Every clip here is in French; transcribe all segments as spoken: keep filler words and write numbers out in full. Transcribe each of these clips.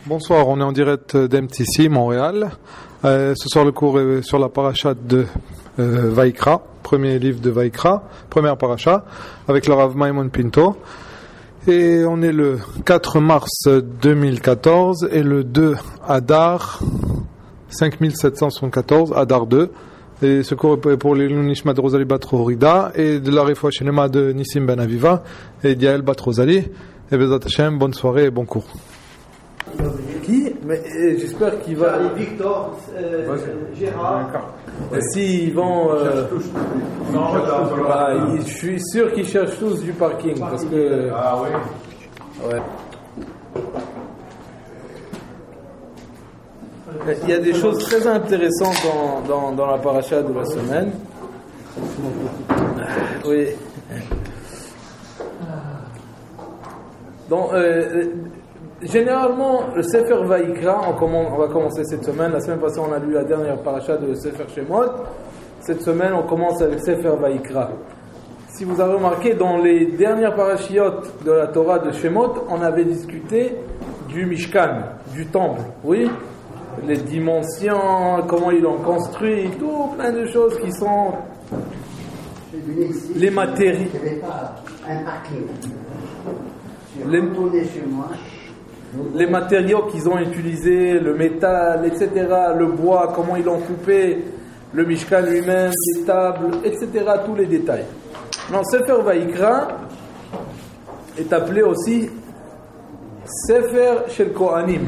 Bonsoir, on est en direct d'M T C, Montréal. Euh, ce soir, le cours est sur la paracha de euh, Vaikra, premier livre de Vaikra, première paracha, avec le Rav Maimon Pinto. Et on est le quatre mars deux mille quatorze et le deux Adar cinq mille sept cent soixante-quatorze, Adar deux. Et ce cours est pour les Nishma de Rosalie Bat Horida et de la Refoua Shenema de Nissim Ben Aviva et d'Yael Bat Rosalie. Et Bezat Hashem, bonne soirée et bon cours. Qui? Mais euh, j'espère qu'il va. Victor, euh, Gérard. Et s'ils vont. Euh... Non, ah, il, je suis sûr qu'ils cherchent tous du parking parce que. Ah oui. Ouais. Il y a des choses très intéressantes dans, dans, dans la paracha de la semaine. Oui. Donc, euh, généralement, le Sefer Vaikra, on, commence, on va commencer cette semaine. La semaine passée, on a lu la dernière paracha de Sefer Shemot. Cette semaine, on commence avec Sefer Vaikra. Si vous avez remarqué, dans les dernières parachiotes de la Torah de Shemot, on avait discuté du Mishkan, du temple. Oui, les dimensions, comment ils l'ont construit, tout plein de choses qui sont les matériaux. Il n'y avait pas un parking. Les, chez moi. les matériaux qu'ils ont utilisés, le métal, et cetera, le bois, comment ils l'ont coupé, le Mishkan lui-même, les tables, et cetera, tous les détails. Non, Sefer Vaikra est appelé aussi Sefer Shel Kohanim,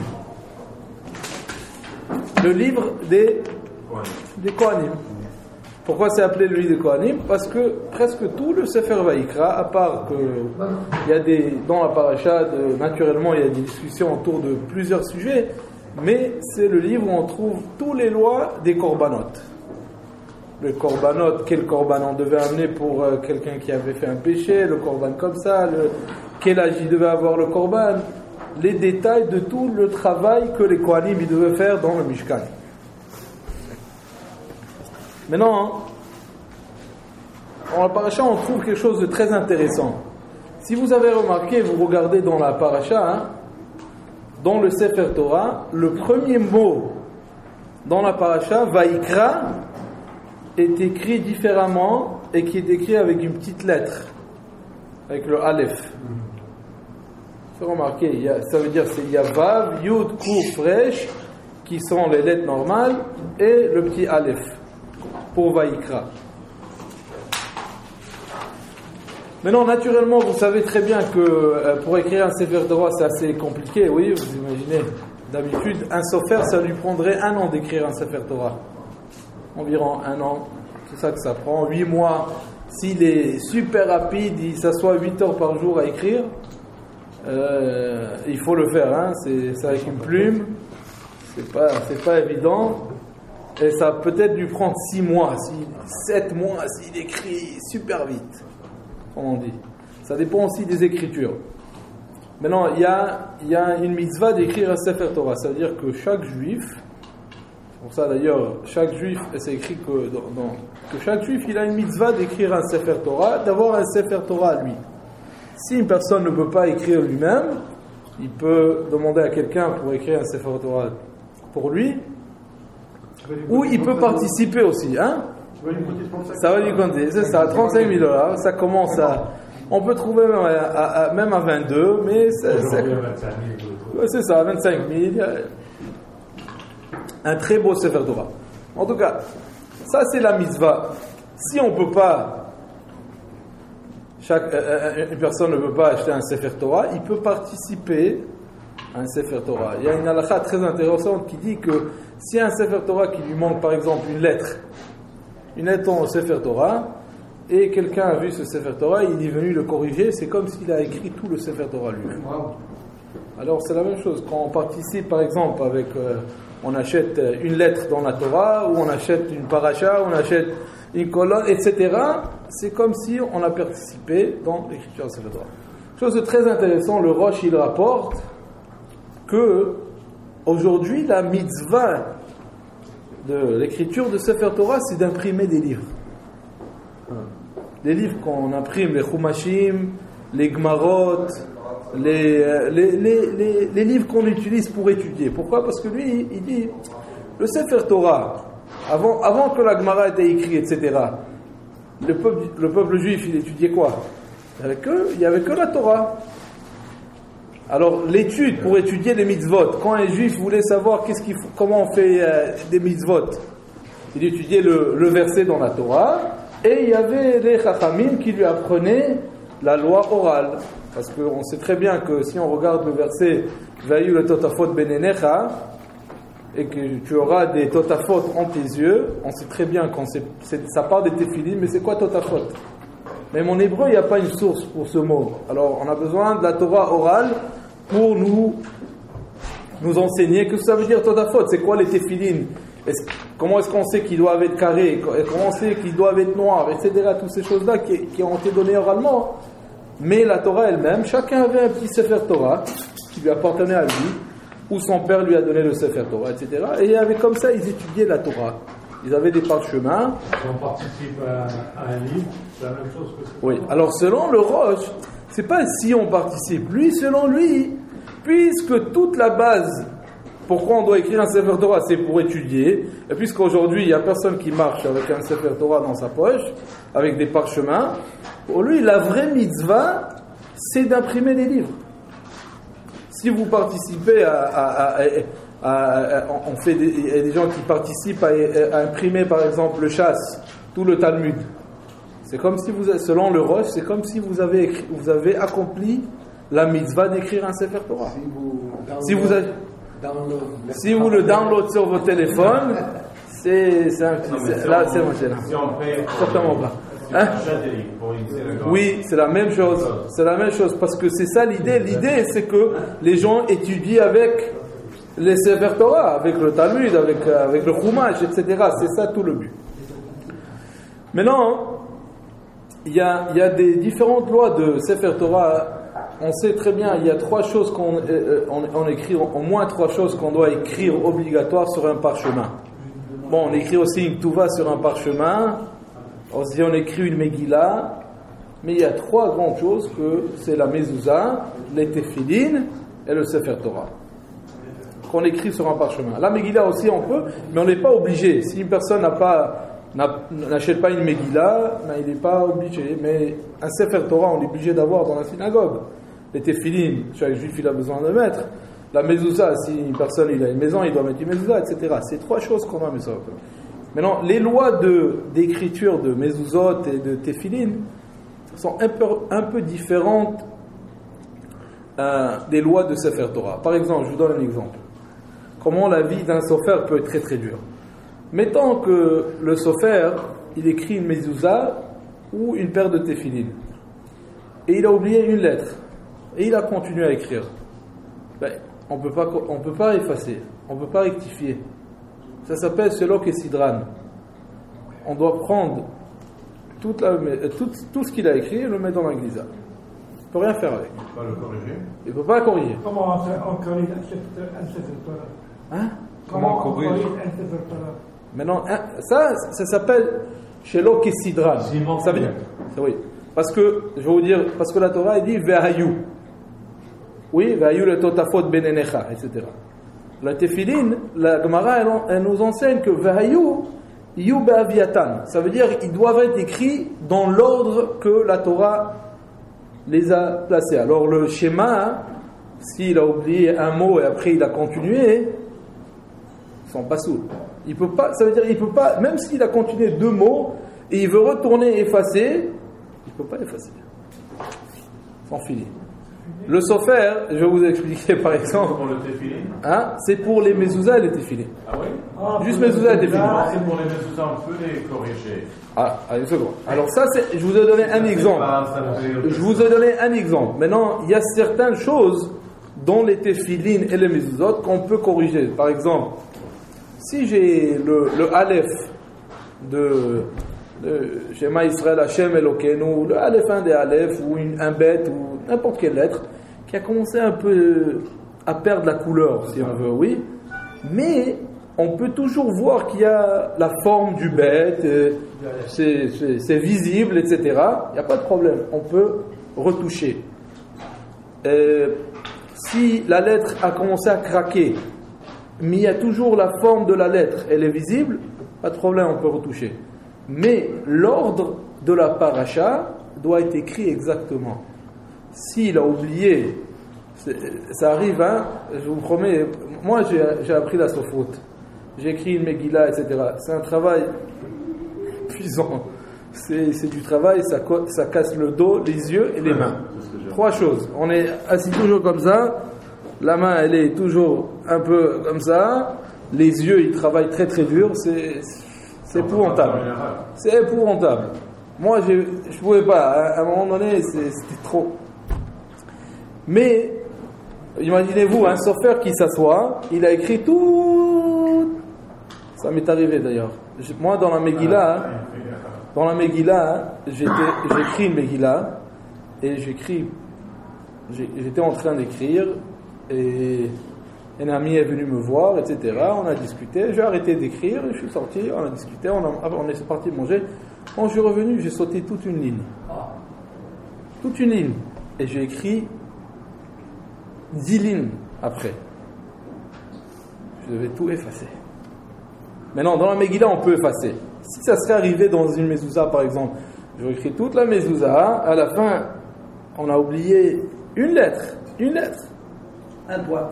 le livre des, des Kohanim. Pourquoi c'est appelé le livre des Kohanim? Parce que presque tout le Sefer Vaikra, à part que il y a des, dans la paracha, de, naturellement il y a des discussions autour de plusieurs sujets, mais c'est le livre où on trouve toutes les lois des korbanot. Le korbanot, quel korban on devait amener pour euh, quelqu'un qui avait fait un péché, le korban comme ça, le, quel âge il devait avoir le korban, les détails de tout le travail que les Kohanim ils devaient faire dans le Mishkan. Maintenant, dans la paracha, on trouve quelque chose de très intéressant. Si vous avez remarqué, vous regardez dans la paracha, hein, dans le Sefer Torah, le premier mot dans la paracha, Vaikra, est écrit différemment et qui est écrit avec une petite lettre, avec le Aleph. Vous remarquez, il y a, ça veut dire qu'il y a Vav, Yud, Kuf, Resh, qui sont les lettres normales, et le petit Aleph pour Vaikra. Maintenant, naturellement, vous savez très bien que euh, pour écrire un Sefer Torah, c'est assez compliqué, oui, vous imaginez. D'habitude, un sofer, ça lui prendrait un an d'écrire un Sefer Torah. Environ un an, c'est ça que ça prend, huit mois. S'il est super rapide, il s'assoit huit heures par jour à écrire, euh, il faut le faire, hein, c'est, c'est avec une plume, c'est pas, c'est pas évident. Et ça peut-être lui prendre six mois, sept mois s'il écrit super vite, comme on dit. Ça dépend aussi des écritures. Maintenant, il y a, il y a une mitzvah d'écrire un Sefer Torah. Ça veut dire que chaque juif, pour ça d'ailleurs, chaque juif, c'est écrit que, dans, dans, que chaque juif, il a une mitzvah d'écrire un Sefer Torah, d'avoir un Sefer Torah à lui. Si une personne ne peut pas écrire lui-même, il peut demander à quelqu'un pour écrire un Sefer Torah pour lui, ou il peut participer aussi, hein? Ça va lui compter, c'est ça, trente-cinq mille dollars, ça commence à... On peut trouver même à, à, à, même à vingt-deux, mais c'est, c'est, c'est ça, vingt-cinq mille. Un très beau Sefer Torah. En tout cas, ça c'est la mitzvah. Si on ne peut pas, chaque, euh, une personne ne peut pas acheter un Sefer Torah, il peut participer à un Sefer Torah. Il y a une halakha très intéressante qui dit que si un Sefer Torah qui lui manque par exemple une lettre, une lettre au Sefer Torah, et quelqu'un a vu ce Sefer Torah, il est venu le corriger, c'est comme s'il a écrit tout le Sefer Torah lui-même. Alors c'est la même chose, quand on participe par exemple avec, euh, on achète une lettre dans la Torah, ou on achète une paracha, ou on achète une colonne, et cetera, c'est comme si on a participé dans l'écriture du Sefer Torah. Chose de très intéressant, le Rosh il rapporte que aujourd'hui la mitzvah de l'écriture de Sefer Torah, c'est d'imprimer des livres. Les livres qu'on imprime, les Chumashim, les Gmarot, les, les, les, les, les livres qu'on utilise pour étudier. Pourquoi? Parce que lui, il dit, le Sefer Torah, avant, avant que la Gemara ait été écrite, et cetera, le peuple, le peuple juif, il étudiait quoi? Il n'y avait que, il y avait que la Torah. Alors, l'étude pour étudier les mitzvot, quand un juif voulait savoir qu'est-ce qu'il faut, comment on fait euh, des mitzvot, il étudiait le, le verset dans la Torah, et il y avait les chachamim qui lui apprenaient la loi orale. Parce qu'on sait très bien que si on regarde le verset Vayu le totafot benenecha, et que tu auras des totafot en tes yeux, on sait très bien quand c'est, c'est, ça part des téphilim, mais c'est quoi totafot? Même en hébreu, il n'y a pas une source pour ce mot. Alors, on a besoin de la Torah orale pour nous, nous enseigner que ça veut dire totafot. C'est quoi les téphilim? Est-ce, comment est-ce qu'on sait qu'ils doivent être carrés? Comment on sait qu'ils doivent être noirs, et cetera. Toutes ces choses-là qui, qui ont été données oralement. Mais la Torah elle-même, chacun avait un petit Sefer Torah qui lui appartenait à lui, où son père lui a donné le Sefer Torah, et cetera. Et il y avait comme ça, ils étudiaient la Torah. Ils avaient des parchemins. Si on participe à, à un livre, c'est la même chose que c'est. Oui, alors selon le Roche, c'est pas si on participe. Lui, selon lui, puisque toute la base, pourquoi on doit écrire un Sefer Torah, c'est pour étudier. Et puisqu'aujourd'hui, il n'y a personne qui marche avec un Sefer Torah dans sa poche, avec des parchemins, pour lui, la vraie mitzvah, c'est d'imprimer des livres. Si vous participez à... à, à, à à, à, on fait des, il y a des gens qui participent à, à imprimer, par exemple, le chasse, tout le Talmud. C'est comme si vous, selon le Rosh, c'est comme si vous avez, écrit, vous avez accompli la mitzvah d'écrire un Sefer Torah. Si vous, si vous, avez, si vous le download sur vos téléphones, c'est, c'est un petit... C'est, là, c'est moi, c'est là. Si on paye... Certainement pas. Hein? Oui, c'est la même chose. C'est la même chose, parce que c'est ça l'idée. L'idée, c'est que les gens étudient avec les Sefer Torah, avec le Talmud, avec, avec le Chumash, et cetera. C'est ça tout le but. Maintenant, il y a, il y a des différentes lois de Sefer Torah. On sait très bien, il y a trois choses qu'on on, on écrit, au moins trois choses qu'on doit écrire obligatoire sur un parchemin. Bon, on écrit aussi une Tuva sur un parchemin. Aussi, on écrit une Megillah. Mais il y a trois grandes choses que c'est la Mezouza, les Tefillin et le Sefer Torah. Qu'on écrit sur un parchemin. La Megillah aussi on peut, mais on n'est pas obligé. Si une personne n'a pas, n'a, n'achète pas une Megillah, ben il n'est pas obligé. Mais un Sefer Torah, on est obligé d'avoir dans la synagogue. Les Tefillin, chaque juif il a besoin de mettre. La Mezouza, si une personne il a une maison, il doit mettre une Mezouza, et cetera. C'est trois choses qu'on doit mettre. Maintenant, les lois de, d'écriture de Mezouzot et de Tefillin sont un peu, un peu différentes euh, des lois de Sefer Torah. Par exemple, je vous donne un exemple. Comment la vie d'un sofer peut être très très dure. Mettons que le sofer, il écrit une mezouza ou une paire de tefillin. Et il a oublié une lettre. Et il a continué à écrire. Ben, on peut pas, on peut pas effacer. On ne peut pas rectifier. Ça s'appelle Shelok et Sidran. On doit prendre toute la, tout, tout ce qu'il a écrit et le mettre dans la glisa. Il ne peut rien faire avec. Il ne peut pas le corriger. Il ne peut pas le corriger. Comment on corrige un Sefer Torah? Hein? Comment on corrige un Sefer Torah? Maintenant, ça, ça s'appelle Shelo Kesidran. Ça veut dire, oui. Parce que, je vais vous dire, parce que la Torah, elle dit Ve'hayu. Oui, Ve'hayu le totafot benenecha, et cetera. La Tefillin, la Gemara, elle, elle nous enseigne que Ve'hayu, Yu be'aviatan. Ça veut dire, ils doivent être écrits dans l'ordre que la Torah les a placés. Alors, le schéma, s'il a oublié un mot et après il a continué, ils sont pas saouls. Il peut pas, ça veut dire il peut pas, même s'il a continué deux mots et il veut retourner effacer, il peut pas effacer. Sans filer. Le sofer, je vais vous expliquer par exemple. Pour le tefillin, hein, c'est pour les mezouza et les tefillin. ah oui Ah, Juste mezouza et tefillin. C'est pour les mezouza, on peut les corriger. Ah, allez, une seconde. Alors ça, c'est, je vous ai donné un exemple. Je vous ai donné un exemple. Maintenant, il y a certaines choses dans les tefillin et les mezuzot qu'on peut corriger. Par exemple, si j'ai le, le Aleph de, de Shema Israël Hashem Elokeinu, le Aleph un des Aleph, ou une, un bet, ou n'importe quelle lettre, qui a commencé un peu à perdre la couleur, si on veut, oui, mais on peut toujours voir qu'il y a la forme du bet, c'est, c'est, c'est visible, et cetera. Il n'y a pas de problème, on peut retoucher. euh, si la lettre a commencé à craquer, mais il y a toujours la forme de la lettre, elle est visible, pas de problème, on peut retoucher. Mais l'ordre de la paracha doit être écrit exactement. S'il a oublié, ça arrive, hein, je vous promets, moi j'ai, j'ai appris la sophoute, j'ai écrit une Megillah, et cetera. C'est un travail puissant. C'est, c'est du travail, ça, ça casse le dos, les yeux et les mains. Trois choses. On est assis toujours comme ça, la main elle est toujours un peu comme ça, les yeux ils travaillent très très dur, c'est, c'est épouvantable. C'est épouvantable. Moi je ne pouvais pas, à un moment donné c'est, c'était trop. Mais, imaginez-vous un sopheur qui s'assoit, il a écrit tout. Ça m'est arrivé d'ailleurs. Moi dans la Megillah, dans la Megillah, j'étais, j'écris une Megillah et j'écris, j'étais en train d'écrire et un ami est venu me voir, et cetera. On a discuté, j'ai arrêté d'écrire, je suis sorti, on a discuté, on, a, on est parti manger. Quand je suis revenu, j'ai sauté toute une ligne. Toute une ligne. Et j'ai écrit dix lignes après. Je devais tout effacer. Maintenant, dans la Megillah, on peut effacer. Si ça serait arrivé dans une mezouza, par exemple, j'aurais écrit toute la mezouza, à la fin, on a oublié une lettre, une lettre, un doigt.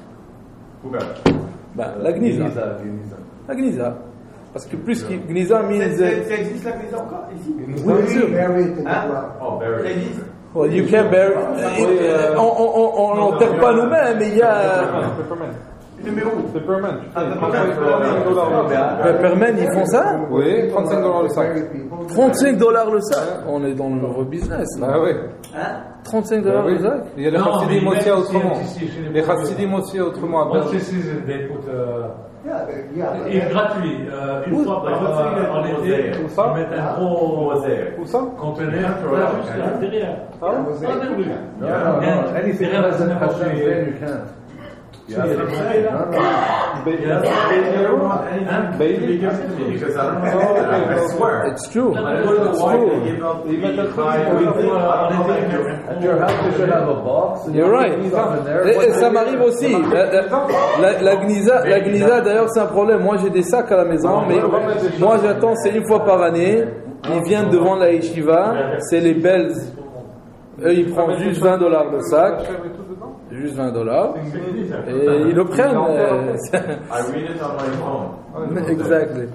Ben, la Gniza. La Gniza. Parce que plus que Gniza means... Ça existe la Gniza encore ici? Oui, bien sûr. Oh, Ça existe? Well, you can bear... On n'enterre pas nous-mêmes, mais il y a... Numéro. Peppermint. Peppermint, ils font ça? Oui, trente-cinq dollars le sac. trente-cinq dollars le sac. On est dans le nouveau business. Là. Ah oui. Hein? trente-cinq dollars le sac. Il y a les chassidim aussi autrement. Les chassidim aussi autrement à Once Berlin. this is they put uh, Yeah, yeah. et gratuit. Euh, une fois par euh, en été, Où ça? ils mettent un gros Où ça? conteneur là, juste là, derrière. Ah Ah, oui, oui. No, no, no. Anything Derrière, that doesn't c'est Hashem, n'importe then you can't. Il y a des bouteilles, là. Il y a un Baby. Because I don't know. I swear. It's true. I don't know It's why true. they give out the At your house, you should have a box. And You're you right. put stuff in there. Et, et ça m'arrive aussi. La, la, la, la Gniza, la Gniza, d'ailleurs, c'est un problème. Moi, j'ai des sacs à la maison, mais moi, j'attends, c'est une fois par année. Ils viennent devant la yeshiva, c'est les belles. Eux, ils prennent juste vingt dollars le sac. Juste vingt dollars. Et ils le prennent. euh, I read it on my phone. Exactly.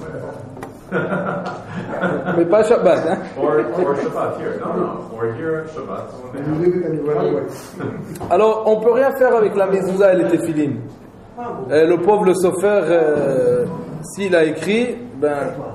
Mais pas Shabbat, hein. Or, or Shabbat here. No, no. Or here Shabbat. You leave it and you run away. Alors, on peut rien faire avec la mezouza et les téphilines. Euh, le pauvre le sopheur, euh, s'il a écrit, ben,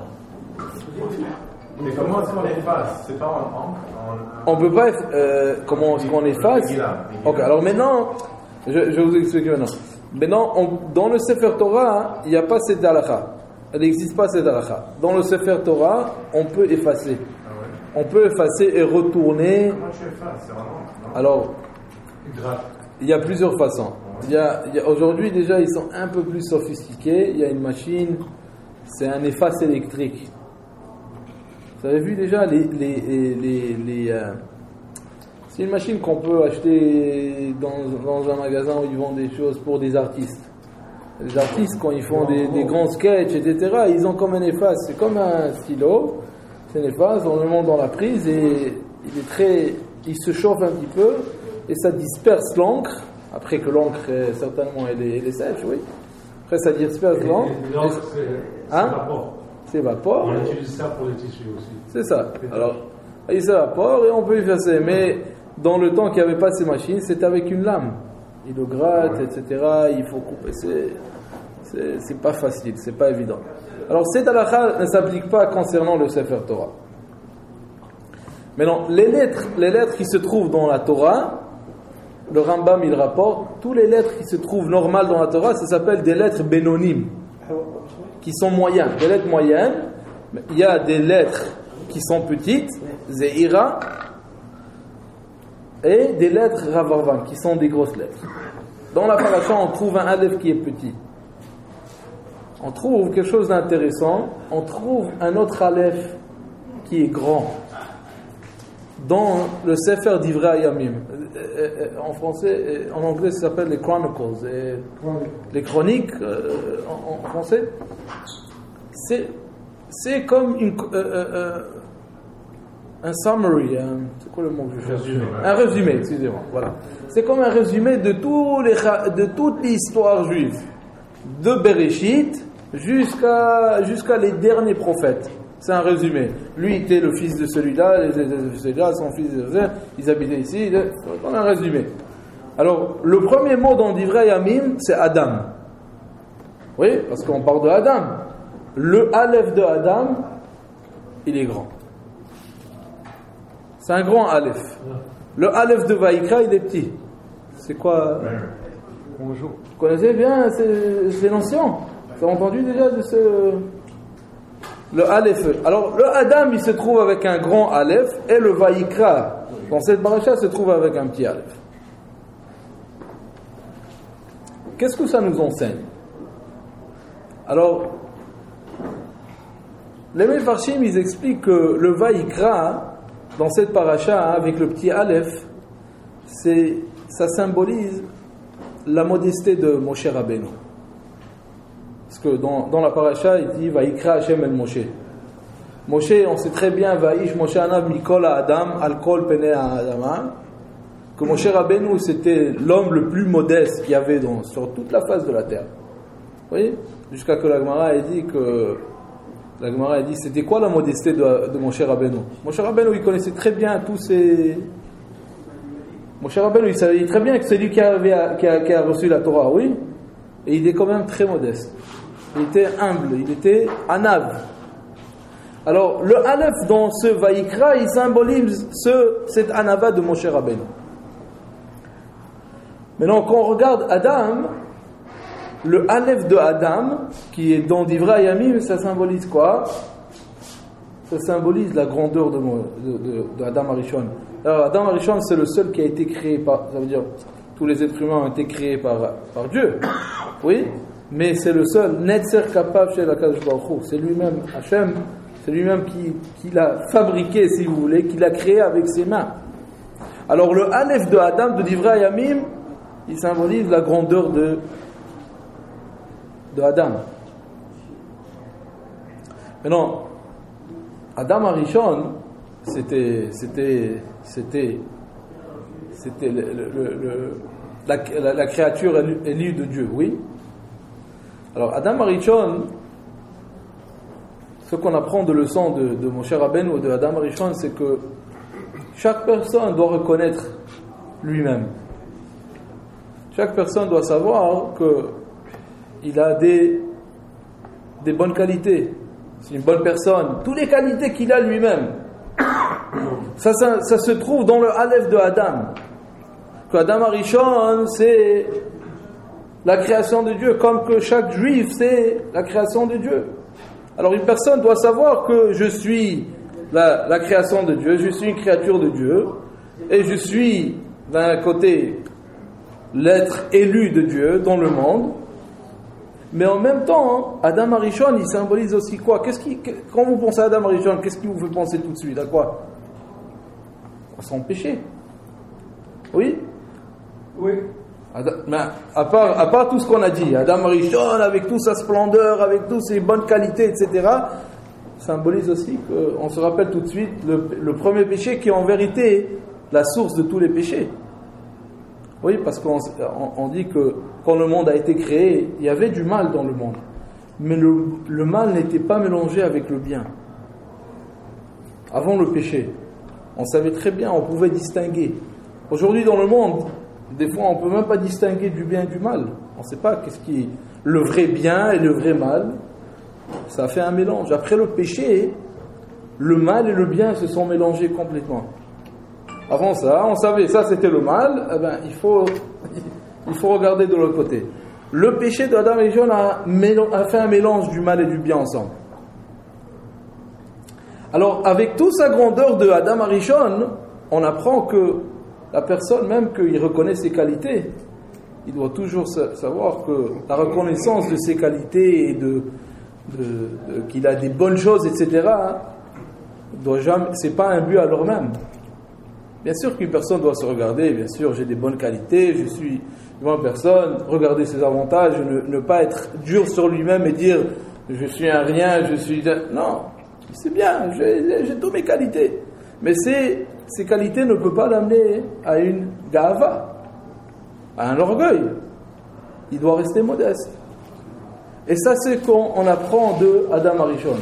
Mais comment est-ce qu'on efface? C'est pas en encre? on peut pas. Euh, comment est-ce qu'on efface? Ok, alors maintenant, je, je vais vous expliquer maintenant. Maintenant, on, dans le Sefer Torah, il n'y a pas cette halakha. Elle n'existe pas cette halakha. Dans le Sefer Torah, on peut effacer. On peut effacer et retourner. Comment tu effaces? C'est en encre, non? Alors, il y a plusieurs façons. Il y a, il y a, aujourd'hui, déjà, ils sont un peu plus sophistiqués. Il y a une machine, c'est un efface électrique. Vous avez vu déjà les, les, les, les, les euh, c'est une machine qu'on peut acheter dans, dans un magasin où ils vendent des choses pour des artistes. Les artistes, quand ils font des, des grands sketchs, et cetera, ils ont comme un efface. C'est comme un stylo, c'est un efface, on le monte dans la prise et il est très, il se chauffe un petit peu et ça disperse l'encre. Après que l'encre, euh, certainement, elle est, elle est sèche, oui. Après, ça disperse l'encre. L'encre, c'est Hein? vapeur. S'évapore. On utilise ça pour les tissus aussi. C'est ça. Alors, il s'évapore et on peut effacer. Mais dans le temps qu'il n'y avait pas ces machines, c'était avec une lame. Il le gratte, et cetera. Il faut couper. C'est, c'est, c'est pas facile, c'est pas évident. Alors, cette halakha ne s'applique pas concernant le Sefer Torah. Maintenant, les lettres, les lettres qui se trouvent dans la Torah, le Rambam il rapporte, toutes les lettres qui se trouvent normales dans la Torah, ça s'appelle des lettres bénonymes, qui sont moyennes, des lettres moyennes. Il y a des lettres qui sont petites, Zeira, et des lettres Ravarvan, qui sont des grosses lettres. Dans la paracha, on trouve un Aleph qui est petit. On trouve quelque chose d'intéressant, on trouve un autre Aleph qui est grand. dans le Sefer Divrei Hayamim. En français, en anglais, ça s'appelle les Chronicles. Et les chroniques, euh, en, en français, c'est, c'est comme une, euh, euh, un summary. Un, c'est quoi le mot que je cherche? Un résumé, excusez-moi. Voilà. C'est comme un résumé de, tous les, de toute l'histoire juive, de Bereshit jusqu'à, jusqu'à les derniers prophètes. C'est un résumé. Lui était le fils de celui-là, celui-là, son fils de celui-là, ils habitaient ici. C'est un résumé. Alors, le premier mot dans Divrei Hayamim, c'est Adam. Oui, parce qu'on parle de Adam. Le Aleph de Adam, il est grand. C'est un grand Aleph. Le Aleph de Vaïkra, il est petit. C'est quoi? Bonjour. Vous connaissez bien ces, ces notions? Vous avez entendu déjà de ce... Le Aleph. Alors, le Adam, il se trouve avec un grand Aleph, et le Vaïkra, dans cette paracha, se trouve avec un petit Aleph. Qu'est-ce que ça nous enseigne? Alors, les Mefarshim, ils expliquent que le Vaïkra, dans cette paracha, avec le petit Aleph, c'est, ça symbolise la modesté de Moshe Rabbeinu. Parce que dans, dans la paracha, il dit Vaïkra Hashem el Moshe. Moshe, on sait très bien, Vaïsh Moshe Anav Mikol Adam, Al Kol Pene Adam, que Moshe Rabbeinu, c'était l'homme le plus modeste qu'il y avait dans, sur toute la face de la terre. Vous voyez? Jusqu'à que la Gemara ait dit que. La Gemara a dit, c'était quoi la modesté de, de Moshe Rabbeinu? Moshe Rabbeinu, il connaissait très bien tous ces... Moshe Rabbeinu, il savait très bien que c'est lui qui, avait, qui, a, qui a reçu la Torah, oui. Et il est quand même très modeste. Il était humble, il était anav. Alors, le Aleph dans ce Vaïkra, il symbolise ce, cette anava de Moshe Rabbeinu. Maintenant, quand on regarde Adam, le Aleph de Adam, qui est dans Divrei Hayamim, ça symbolise quoi? Ça symbolise la grandeur de, de, de, de Adam Arishon. Alors, Adam Arishon, c'est le seul qui a été créé par... Ça veut dire, tous les êtres humains ont été créés par, par Dieu. Oui, mais c'est le seul. Netzer Kapav chez la Kadosh Baruch Hu. C'est lui-même, Hachem, c'est lui-même qui, qui l'a fabriqué, si vous voulez, qui l'a créé avec ses mains. Alors, le Aleph de Adam, de Divrei Hayamim, il symbolise la grandeur de de Adam. Maintenant, Adam Arishon, c'était, c'était, c'était, c'était le, le, le, la, la, la créature élue de Dieu, oui. Alors, Adam Arishon, ce qu'on apprend de leçon de, de Moshe Rabbeinu ou de Adam Arishon, c'est que chaque personne doit reconnaître lui-même. Chaque personne doit savoir que il a des, des bonnes qualités. C'est une bonne personne. Toutes les qualités qu'il a lui-même. Ça, ça, ça se trouve dans le Aleph de Adam. Que Adam Arishon, c'est la création de Dieu. Comme que chaque juif, c'est la création de Dieu. Alors une personne doit savoir que je suis la, la création de Dieu. Je suis une créature de Dieu. Et je suis, d'un côté, l'être élu de Dieu dans le monde. Mais en même temps, Adam Arishon, il symbolise aussi quoi? Qu'est-ce qui, quand vous pensez à Adam Arishon, qu'est-ce qui vous fait penser tout de suite? À quoi? À son péché. Oui? Oui. Adam, mais à part, à part tout ce qu'on a dit, Adam Arishon, avec toute sa splendeur, avec toutes ses bonnes qualités, et cetera, symbolise aussi qu'on se rappelle tout de suite le, le premier péché qui est en vérité la source de tous les péchés. Oui, parce qu'on on, on dit que quand le monde a été créé, il y avait du mal dans le monde. Mais le, le mal n'était pas mélangé avec le bien. Avant le péché, on savait très bien, on pouvait distinguer. Aujourd'hui dans le monde, des fois on ne peut même pas distinguer du bien et du mal. On ne sait pas qu'est-ce qui est le vrai bien et le vrai mal. Ça a fait un mélange. Après le péché, le mal et le bien se sont mélangés complètement. Avant ça, on savait, ça c'était le mal, eh ben, il faut, il faut regarder de l'autre côté. Le péché d'Adam et John a, a fait un mélange du mal et du bien ensemble. Alors, avec toute sa grandeur de Adam Arishon, on apprend que la personne, même qu'il reconnaît ses qualités, il doit toujours savoir que la reconnaissance de ses qualités et de, de, de, qu'il a des bonnes choses, et cetera, doit jamais, c'est pas un but à leur même. Bien sûr qu'une personne doit se regarder, bien sûr, j'ai des bonnes qualités, je suis une bonne personne, regarder ses avantages, ne, ne pas être dur sur lui-même et dire je suis un rien, je suis... Non, c'est bien, j'ai, j'ai toutes mes qualités. Mais ces, ces qualités ne peuvent pas l'amener à une gava, à un orgueil. Il doit rester modeste. Et ça, c'est qu'on on apprend de Adam Arishon.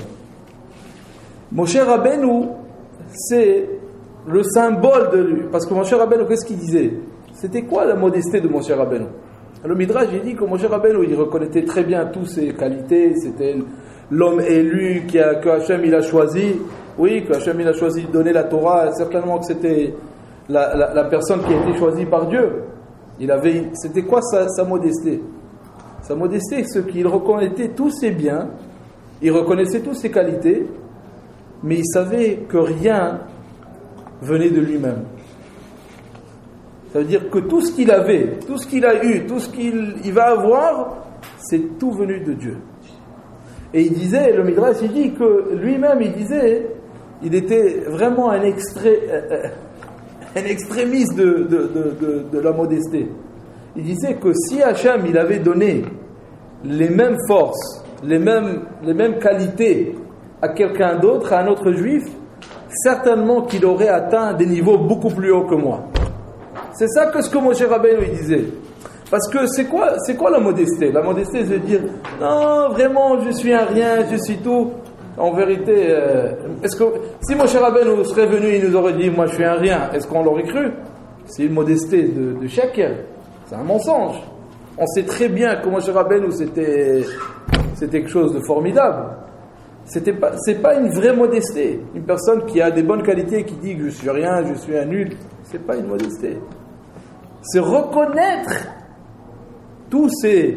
Moshe Rabbeinu, c'est le symbole de lui. Parce que Moshe Rabbeinu, qu'est-ce qu'il disait? C'était quoi la modesté de Moshe Rabbeinu? Le Midrash, il dit que Moshe Rabbeinu, il reconnaissait très bien toutes ses qualités. C'était l'homme élu qui a, que Hachem il a choisi. Oui, que Hachem il a choisi de donner la Torah. Certainement que c'était la, la, la personne qui a été choisie par Dieu. Il avait, c'était quoi sa, sa modesté? Sa modesté, c'est qu'il reconnaissait tous ses biens, il reconnaissait toutes ses qualités, mais il savait que rien venait de lui-même. Ça veut dire que tout ce qu'il avait, tout ce qu'il a eu, tout ce qu'il il va avoir, c'est tout venu de Dieu. Et il disait, le Midrash, il dit que lui-même, il disait, il était vraiment un, extré, un extrémiste de, de, de, de, de la modesté. Il disait que si Hachem, il avait donné les mêmes forces, les mêmes, les mêmes qualités à quelqu'un d'autre, à un autre juif, certainement qu'il aurait atteint des niveaux beaucoup plus hauts que moi. C'est ça que ce que Moshe Rabbeinu il disait. Parce que c'est quoi, c'est quoi la modesté? La modesté, c'est de dire, non, vraiment, je suis un rien, je suis tout. En vérité, euh, est-ce que si Moshe Rabbeinu serait venu, il nous aurait dit, moi je suis un rien, est-ce qu'on l'aurait cru? C'est une modesté de, de chacun. C'est un mensonge. On sait très bien que Moshe Rabbeinu c'était, c'était quelque chose de formidable. C'était pas, c'est pas une vraie modesté. Une personne qui a des bonnes qualités, qui dit que je suis rien, je suis un nul, c'est pas une modesté. C'est reconnaître tous ces,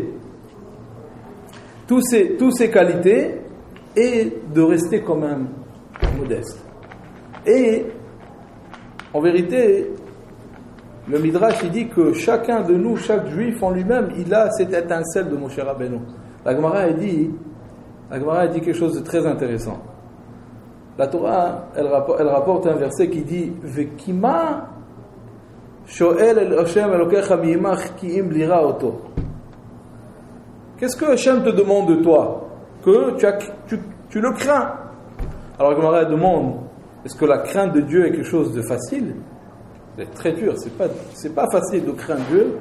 tous ces, tous ces qualités et de rester quand même modeste. Et en vérité, le Midrash, il dit que chacun de nous, chaque juif en lui-même, il a cette étincelle de Moshe Rabbeinu. La Gemara, elle dit, la Gemara, elle dit quelque chose de très intéressant. La Torah, elle rapporte, elle rapporte un verset qui dit Vekima shoel el Hashem elokecha miyimach ki im lira oto. Qu'est-ce que Hashem te demande de toi? Que tu, as, tu, tu le crains. Alors la Gemara demande, est-ce que la crainte de Dieu est quelque chose de facile? C'est très dur, c'est pas, c'est pas facile de craindre Dieu.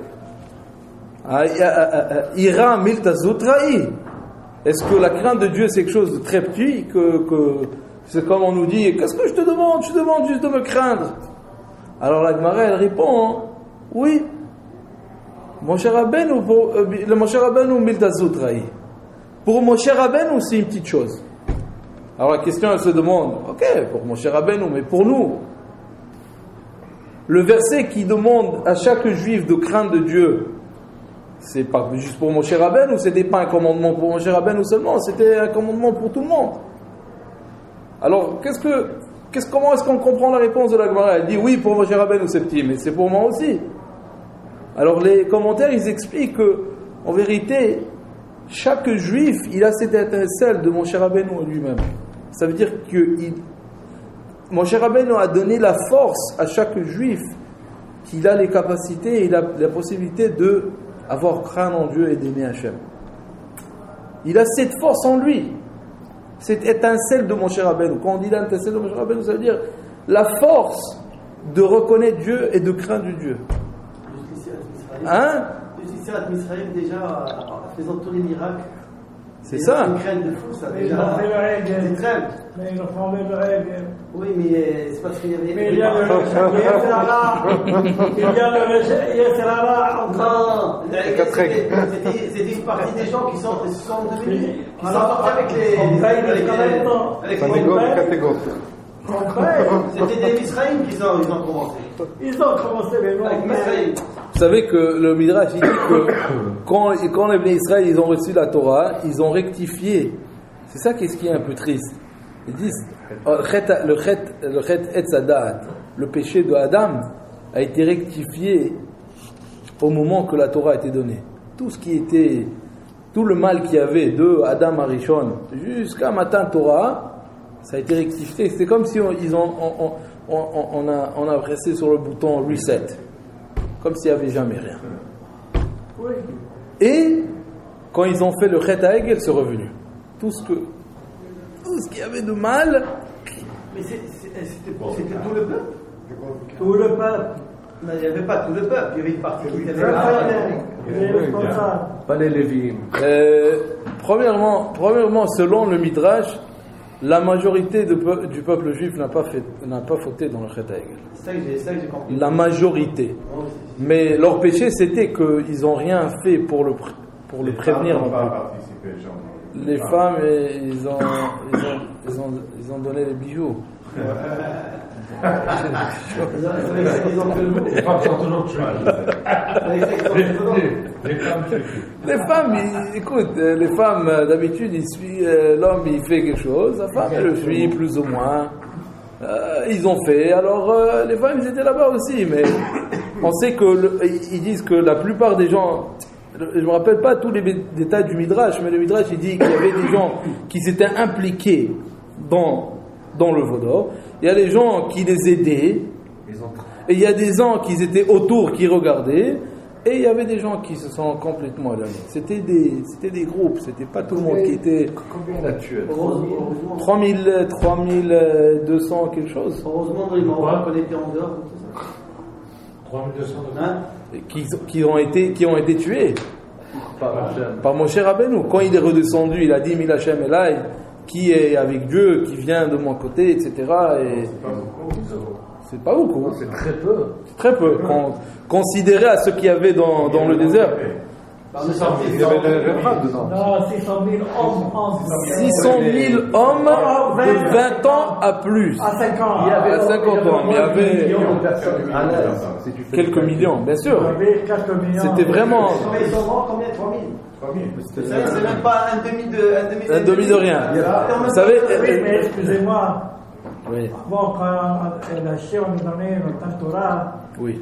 Ira milta zutrai. Est-ce que la crainte de Dieu c'est quelque chose de très petit, que, que c'est comme on nous dit, qu'est-ce que je te demande? Je te demande juste de me craindre. Alors la Gemara elle répond, oui. Moshe Rabbeinu, le Moshe Rabbeinu milta zutrai. Pour Moshe Rabbeinu c'est une petite chose. Alors la question elle se demande, ok, pour Moshe Rabbeinu, mais pour nous, le verset qui demande à chaque juif de craindre de Dieu, c'est pas juste pour Moshe Rabbeinu, c'était pas un commandement pour Moshe Rabbeinu seulement, c'était un commandement pour tout le monde. Alors, qu'est-ce que, qu'est-ce, comment est-ce qu'on comprend la réponse de la Gemara? Elle dit oui, pour Moshe Rabbeinu c'est petit, mais c'est pour moi aussi. Alors, les commentaires, ils expliquent que, en vérité, chaque juif, il a cette étincelle de Moshe Rabbeinu lui-même. Ça veut dire que il, Moshe Rabbeinu a donné la force à chaque juif qu'il a les capacités et la, la possibilité de avoir crainte en Dieu et d'aimer Hachem. Il a cette force en lui, cette étincelle de Moshe Rabbeinu. Quand on dit l'étincelle de Moshe Rabbeinu, ça veut dire la force de reconnaître Dieu et de craindre Dieu. Hein? Jusqu'ici à Israël déjà faisant tous les miracles. C'est ça. Une crainte de fou, ça Mais déjà. ils ont fait le règle. Une crainte. Mais ils ont fait le règle. Oui, mais c'est parce qu'il y avait. Mais il y a le Yesserara. Il y a le Yesserara. Non, quatre règles. c'était c'était une partie des gens qui sont, qui sont devenus. Qui sont Alors, sortis avec les. on paye Avec les commandements. les. Avec Catégorie, les. catégorie. C'était des Israéliens qui ont, ils ont commencé. Ils ont commencé, mais non. Avec Israël. Vous savez que le Midrash il dit que quand, quand les Bnei Israël ils ont reçu la Torah, ils ont rectifié. C'est ça qui est, ce qui est un peu triste. Ils disent le chet, le chet, le chet etz hadat, le péché de Adam a été rectifié au moment que la Torah a été donnée. Tout ce qui était, tout le mal qu'il y avait de Adam Arishon jusqu'à Matan Torah, ça a été rectifié. C'est comme si on, ils ont, on, on, on, on, on, a, on a pressé sur le bouton reset, comme s'il n'y avait jamais rien. Oui. Et quand ils ont fait le Chet Haegel, c'est revenu. Tout ce que, tout ce qu'il y avait de mal. Mais c'est- c'est- c'était c'était tout le peuple. Tout le peuple. Non, il n'y avait pas tout le peuple, il y avait une partie qui était Le là. peuple, il est responsable. Pas les Lévim. Euh, premièrement, premièrement, selon le Midrash, la majorité de peu- du peuple juif n'a pas, fait, n'a pas fauté dans le Chet Haegel. C'est ça que j'ai- c'est ça que j'ai compris. La majorité. Mais leur péché, c'était qu'ils n'ont rien fait pour le, pré- pour le prévenir non pas plus. participé, Jean. Les femmes, eh, ils ont, ils ont, ils ont, ils ont donné les bijoux. Ils ont- ils ont fait le mot. Les femmes sont toujours tuées. Les, les, les femmes tuées. Les femmes, ils- écoute, euh, les femmes, euh, d'habitude, ils suivent, euh, l'homme, il fait quelque chose, la femme, elle le suit plus ou moins. Euh, ils ont fait, alors euh, les femmes, ils étaient là-bas aussi, mais on sait que, le- ils disent que la plupart des gens, je me rappelle pas tous les bé- détails du Midrash, mais le Midrash, il dit qu'il y avait des gens qui s'étaient impliqués dans, dans le Vaudor, il y a des gens qui les aidaient, et il y a des gens qui étaient autour, qui regardaient, et il y avait des gens qui se sont complètement éloignés. C'était des, c'était des groupes, c'était pas tout le monde qui était Combien on a tué? Heureusement, trois mille, trois mille deux cents quelque chose, heureusement dans les Marocains qu'on était en dehors. tout ça. trois mille deux cents de Hein? qui, qui ont été, qui ont été tués Par Hachem. par Moshe Rabbeinu. Quand il est redescendu, il a dit Mil Hashem Elai, qui est avec Dieu, qui vient de mon côté, et cetera. Et c'est pas beaucoup, C'est très peu. c'est très peu. Con- considéré à ce qu'il y avait dans, dans le désert. Il y avait le Réfrat dedans. Non, six cent mille hommes en six cent mille hommes de vingt ans à plus. à cinq ans. Il y avait cinquante ans, mais il y avait millions de personnes à l'aise. Si tu fais quelques millions, bien Il y sûr. avait quatre millions. C'était vraiment Combien ils sont morts? Combien? trois mille. Vous savez, c'est même pas un demi de. Un demi, un demi de rien. Vous savez, Oui, mais excusez-moi, oui, bon, quand la Chien nous donnait notre Torah, oui.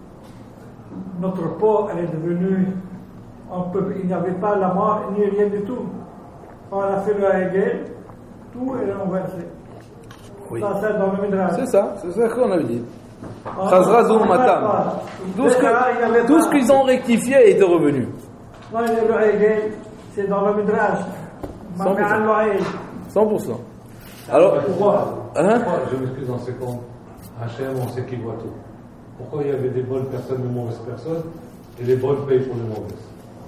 notre peau, elle est devenue. On peut, il n'y avait pas la mort ni rien du tout. On a fait le Hegel, tout est renversé. Oui. Ça, c'est dans le Midrash. C'est ça, c'est ça qu'on avait dit. On- Chazra Zoum on- Matam. Tout ce Il y avait que- tout ce pas. qu'ils ont rectifié était revenu. Non, le Hegel, c'est dans le Midrash. cent pour cent. Ma'al Wa'il. cent pour cent. Alors, Pourquoi? hein? Pourquoi, je m'excuse en seconde, Hachem, on sait qu'il voit tout. Pourquoi il y avait des bonnes personnes, de mauvaises personnes, et les bonnes payent pour les mauvaises?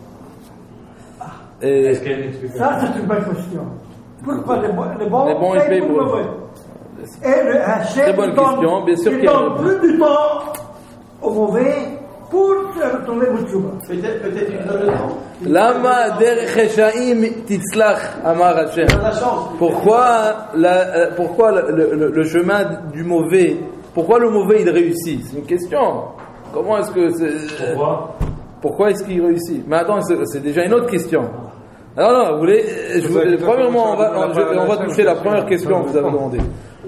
Et Est-ce qu'il y a une explication? Ça, c'est une bonne question. Pourquoi les bons, les bons, Les bons, ils payent pour le le mauvais? Et le Hachem, Très bonne il donne- question, bien sûr il qu'il y a donne une plus du temps au mauvais pour faire retourner le tchouba. Peut-être peut-être il donne le temps. Lama derech Reshaim titzlach amar Hashem. Il donne la chance. Pourquoi, la, euh, pourquoi le, le- le chemin du mauvais, pourquoi le mauvais il réussit? C'est une question. Comment est-ce que c'est, Pourquoi? pourquoi est-ce qu'il réussit? Mais attends, c'est, c'est déjà une autre question. Non, non, vous voulez, je vous- exactement premièrement, on ça, va, on je- va on va la toucher la question. première question que vous avez demandée.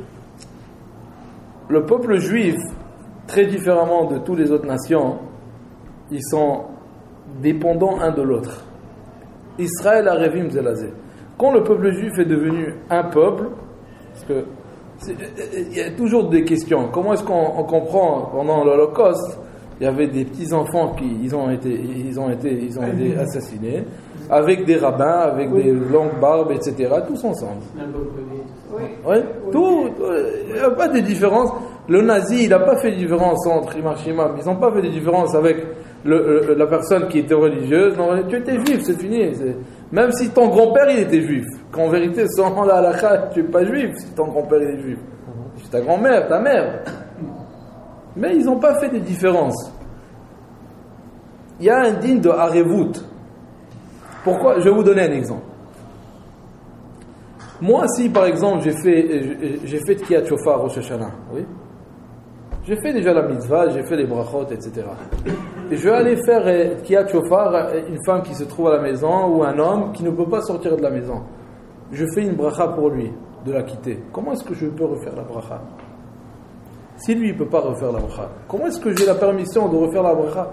Le peuple juif, très différemment de toutes les autres nations, ils sont dépendants un de l'autre. Israël a Revim Zelazé. Quand le peuple juif est devenu un peuple, parce que c'est- il y a toujours des questions. Comment est-ce qu'on on comprend pendant l'Holocauste, il y avait des petits enfants qui ils ont été ils ont été ils ont été assassinés avec des rabbins, avec des longues barbes, et cetera. Tous ensemble. Oui, tout, tout, il n'y a pas de différence. Le nazi, il n'a pas fait de différence entre Imam Shimam. Ils n'ont pas fait de différence avec le, le- la personne qui était religieuse. Non, tu étais juif, c'est fini. C'est- Même si ton grand-père, il était juif. Qu'en vérité, selon la halakha, tu n'es pas juif si ton grand-père, il est juif. C'est ta grand-mère, ta mère. Mais ils n'ont pas fait de différence. Il y a un digne de Harevut. Pourquoi? Je vais vous donner un exemple. Moi, si par exemple j'ai fait j'ai fait Tkiyat Shofar Rosh Hashanah, oui, j'ai fait déjà la mitzvah, j'ai fait les brachot, et cetera. Et je vais aller faire euh, Tkiyat Shofar à une femme qui se trouve à la maison ou un homme qui ne peut pas sortir de la maison. Je fais une bracha pour lui, de la quitter. Comment est-ce que je peux refaire la bracha? Si lui ne peut pas refaire la bracha, comment est-ce que j'ai la permission de refaire la bracha?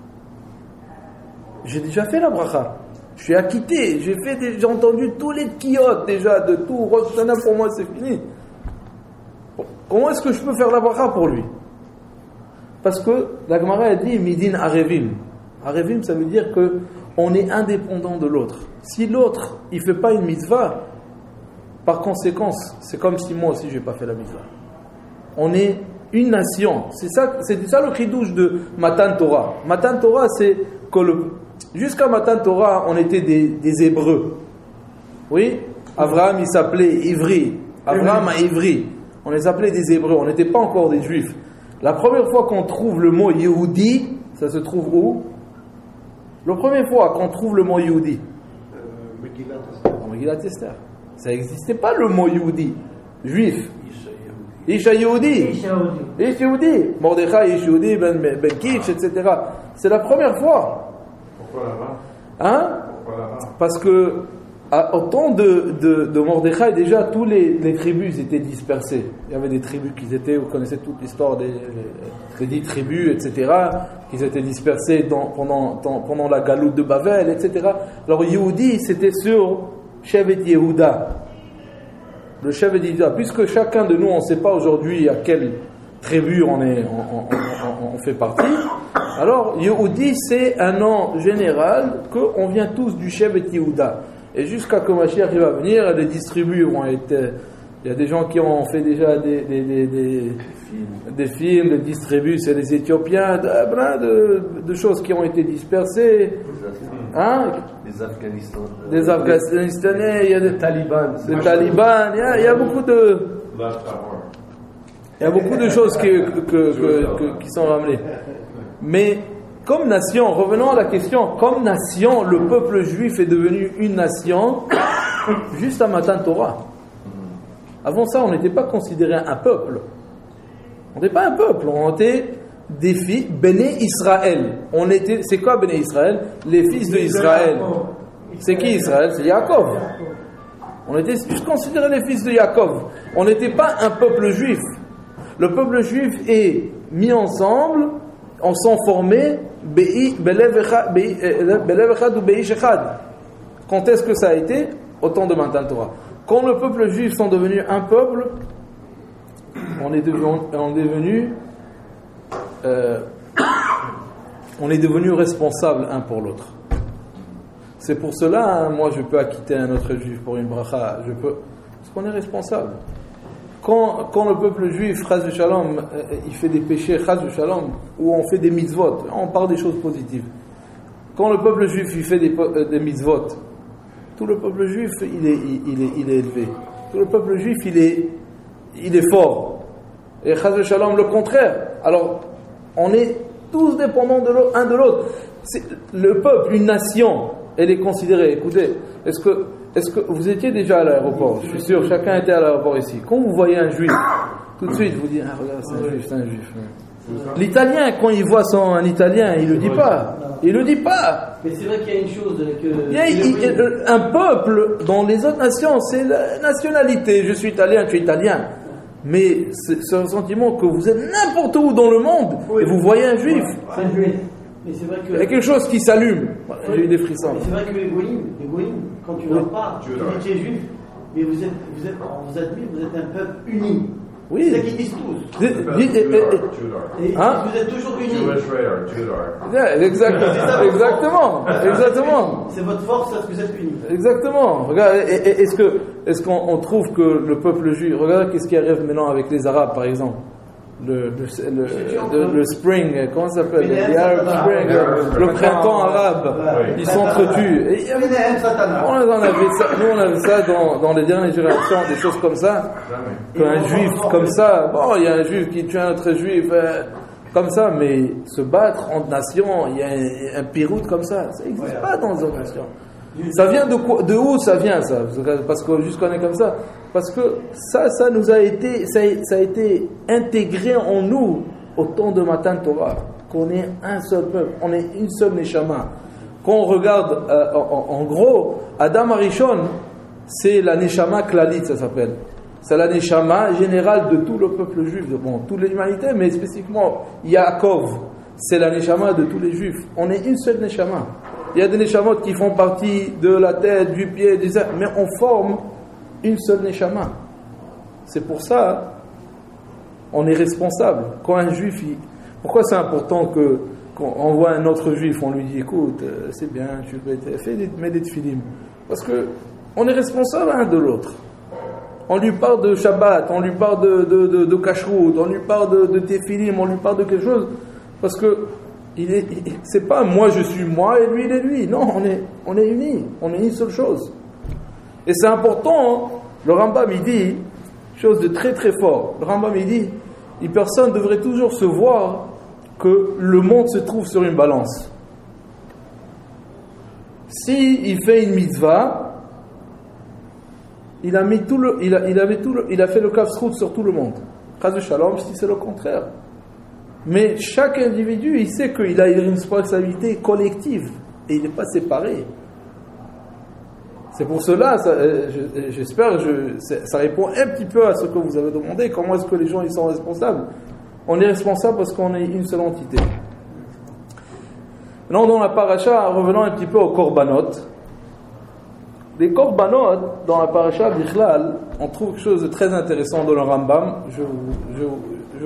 J'ai déjà fait la bracha. Je suis acquitté, j'ai fait des, j'ai entendu tous les tkiyot déjà de tout. Rosh Hashanah pour moi c'est fini. Bon, comment est-ce que je peux faire la bracha pour lui? Parce que la Gemara a dit midin arevim. Arevim, ça veut dire que on est indépendant de l'autre. Si l'autre il fait pas une mitzvah, par conséquence, c'est comme si moi aussi je n'ai pas fait la mitzvah. On est une nation. C'est ça, c'est ça le chidouche de Matan Torah. Matan Torah, c'est que le, jusqu'à Matan Torah, on était des, des Hébreux. Oui, Abraham il s'appelait Ivri. Abraham a Ivri. On les appelait des Hébreux. On n'était pas encore des Juifs. La première fois qu'on trouve le mot Yehudi, ça se trouve où? La première fois qu'on trouve le mot Yehudi, dans Megillat Esther. Ça n'existait pas le mot Yehudi, juif. Isha Yehudi. Isha Yehudi. Mordechai, Isha Yehudi, Ben, ben Kish, et cetera. C'est la première fois. Pourquoi là-bas? Hein? Pourquoi là-bas? Parce que à, au temps de, de, de Mordechai, déjà, tous les, les tribus étaient dispersées. Il y avait des tribus qui étaient, vous connaissez toute l'histoire des, des dix tribus, et cetera, qui étaient dispersées dans, pendant, dans, pendant la galoute de Bavel, et cetera. Alors, Yehudi, c'était sur Shevet Yehuda. Le Shevet Yehuda. Puisque chacun de nous, on ne sait pas aujourd'hui à quelle tribu on, est, on, on, on, on fait partie. Alors, Yehudi, c'est un nom général qu'on vient tous du Shevet Yehuda. Et jusqu'à que Mashiach va venir, les distribus vont être. Il y a des gens qui ont fait déjà des, des, des, des, des films, des distribus, c'est les Éthiopiens, de, plein de, de choses qui ont été dispersées. Hein? Des Afghanistans. Des Afghanistanais, il y a des talibans. Des talibans, il y a, il y a beaucoup de. Il y a beaucoup de choses qui, que, que, que, qui sont ramenées. Mais. Comme nation, revenons à la question, comme nation, le peuple juif est devenu une nation juste à Matan Torah. Avant ça, on n'était pas considéré un peuple. On n'était pas un peuple, on était des fils, Béné Israël. On était, c'est quoi Béné Israël? Les fils de Israël. C'est qui Israël? C'est Yaakov. On était juste considérés les fils de Yaakov. On n'était pas un peuple juif. Le peuple juif est mis ensemble, on s'en formait. Quand est-ce que ça a été? Au temps de Matan Torah. Quand le peuple juif sont devenus un peuple, on est devenu, on est devenu, euh, on est devenu responsable un pour l'autre. C'est pour cela, hein, moi je peux acquitter un autre juif pour une bracha, je peux, parce qu'on est responsable. Quand, quand le peuple juif, Chaz Shalom, euh, il fait des péchés, Chaz Shalom, ou on fait des mitzvot, on parle des choses positives. Quand le peuple juif il fait des, euh, des mitzvot, tout le peuple juif il est, il, il, est, il est élevé. Tout le peuple juif il est, il est fort. Et Chaz Shalom le contraire. Alors, on est tous dépendants de l'un de l'autre. C'est, le peuple, une nation, elle est considérée. Écoutez, est-ce que Est-ce que vous étiez déjà à l'aéroport? Je suis sûr, chacun était à l'aéroport ici. Quand vous voyez un juif, tout de suite vous dites, ah regarde, c'est un juif, c'est un juif. L'italien, quand il voit son, un italien, il le dit pas. Il le dit pas. Mais c'est vrai qu'il y a une chose que... Il y a, il, il, un peuple, dans les autres nations, c'est la nationalité. Je suis italien, tu es italien. Mais c'est, c'est un sentiment que vous êtes n'importe où dans le monde et vous voyez un juif. C'est un juif. Mais c'est vrai que... Il y a quelque chose qui s'allume. J'ai eu des frissons. Mais c'est vrai que les goïms, les goïms, quand tu ne vois pas, tu dis que tu es juif, mais vous êtes, vous êtes, on vous admire, vous êtes un peuple uni. Oui. C'est ça qu'ils disent tous. Dis, dis, et, et, et hein? Vous êtes toujours unis. Yeah, exact, exactement, exactement. C'est votre force, c'est que vous êtes unis. Exactement. Regarde, est-ce que, est-ce qu'on on trouve que le peuple juif, regarde qu'est-ce qui arrive maintenant avec les Arabes, par exemple. Le, le, le, le, le spring, comment ça s'appelle? Le Arab Spring, le, le printemps arabe, ils s'entretuent. On avait ça, nous on avait ça dans, dans les dernières générations, des choses comme ça. Qu'un juif comme ça, bon, il y a un juif qui tue un autre juif, euh, comme ça, mais se battre entre nations, il y a un, un piroute comme ça, ça n'existe pas dans les autres nations. Ça vient de quoi, de où ça vient ça? Parce que juste qu'on est comme ça. Parce que ça, ça nous a été, ça a, ça a été intégré en nous au temps de Matan Torah, qu'on est un seul peuple, on est une seule neshama. Quand on regarde, euh, en, en gros, Adam Arishon, c'est la neshama klalit, ça s'appelle. C'est la neshama générale de tout le peuple juif, de bon, toute l'humanité, mais spécifiquement Yaakov, c'est la neshama de tous les juifs. On est une seule neshama. Il y a des neshamot qui font partie de la tête, du pied, des ailes, mais on forme une seule neshama. C'est pour ça on est responsable. Quand un juif, il... pourquoi c'est important que quand on voit un autre juif, on lui dit écoute, euh, c'est bien, tu fais des, mets des tfilim. Parce que on est responsable l'un de l'autre. On lui parle de Shabbat, on lui parle de, de, de, de Kashrut, on lui parle de, de Tefillim, on lui parle de quelque chose. Parce que il est, il, c'est pas moi je suis moi et lui il est lui. Non, on est, on est unis, on est une seule chose. Et c'est important, hein. Le Rambam il dit, chose de très très fort, le Rambam il dit, une personne devrait toujours se voir que le monde se trouve sur une balance. Si il fait une mitzvah, il a mis tout le, il a, il avait tout le, il a fait le kafsrout sur tout le monde. Chas de shalom, si c'est le contraire. Mais chaque individu, il sait qu'il a une responsabilité collective et il n'est pas séparé. C'est pour cela, ça, je, j'espère, je, ça répond un petit peu à ce que vous avez demandé. Comment est-ce que les gens ils sont responsables? On est responsable parce qu'on est une seule entité. Maintenant, dans la paracha, revenons un petit peu aux korbanot. Les korbanot, dans la paracha Bichlal, on trouve quelque chose de très intéressant dans le Rambam. Je, je, je,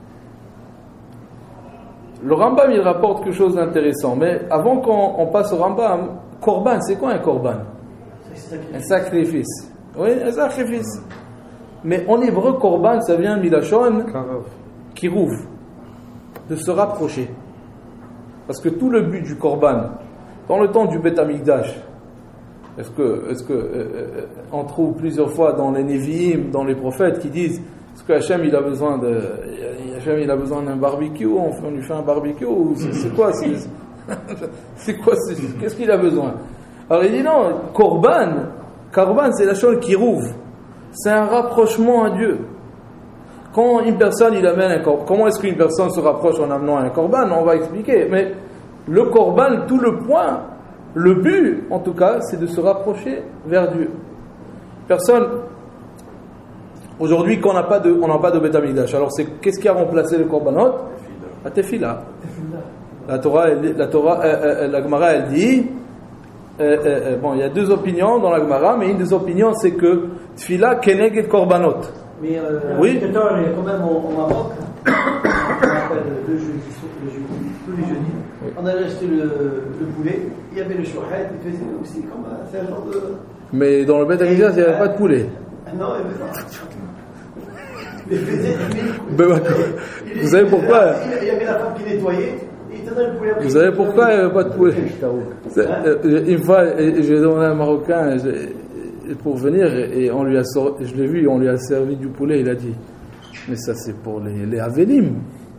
le Rambam, il rapporte quelque chose d'intéressant. Mais avant qu'on on passe au Rambam, korban, c'est quoi un korban? Un sacrifice. Oui, un sacrifice. Mais en hébreu, korban, ça vient milachon, kirouv, de se rapprocher. Parce que tout le but du korban, dans le temps du Beth Amikdash, est-ce que, est-ce que euh, on trouve plusieurs fois dans les Nevi'im, dans les prophètes, qui disent est-ce que Hachem il a besoin de, Hachem il a besoin d'un barbecue, on, on lui fait un barbecue, ou c'est, c'est quoi, c'est, c'est quoi, c'est, qu'est-ce qu'il a besoin? Alors il dit non, korban, korban c'est la chose qui rouvre, c'est un rapprochement à Dieu. Quand une personne il amène un korban, comment est-ce qu'une personne se rapproche en amenant un korban? On va expliquer, mais le korban, tout le point, le but en tout cas, c'est de se rapprocher vers Dieu. Personne, aujourd'hui qu'on n'a pas de, on n'a pas de Beth Amikdash, alors c'est, qu'est-ce qui a remplacé le korbanot? La tefila. La Torah, elle, la Torah, euh, euh, la Gemara elle dit, euh, euh, bon il y a deux opinions dans la Gemara, mais une des opinions c'est que tefila keneged korbanot. Mais euh, oui. Quand même au, au Maroc, on appelle le jeudi, le jeudi, tous les jeudis, oui. On allait acheter le, le poulet, il y avait le chouhet, il faisait aussi comme un, c'est un genre de... Mais dans le Beth Amikdash, il n'y avait pas de poulet. Non, il n'y avait pas. Il faisait, il, il, vous savez pourquoi? Il y avait la femme qui nettoyait. Vous savez pourquoi il n'y avait pas de poulet? Une fois, j'ai demandé à un Marocain pour venir et on lui a sorti, je l'ai vu, on lui a servi du poulet. Il a dit, mais ça c'est pour les, les Avelim.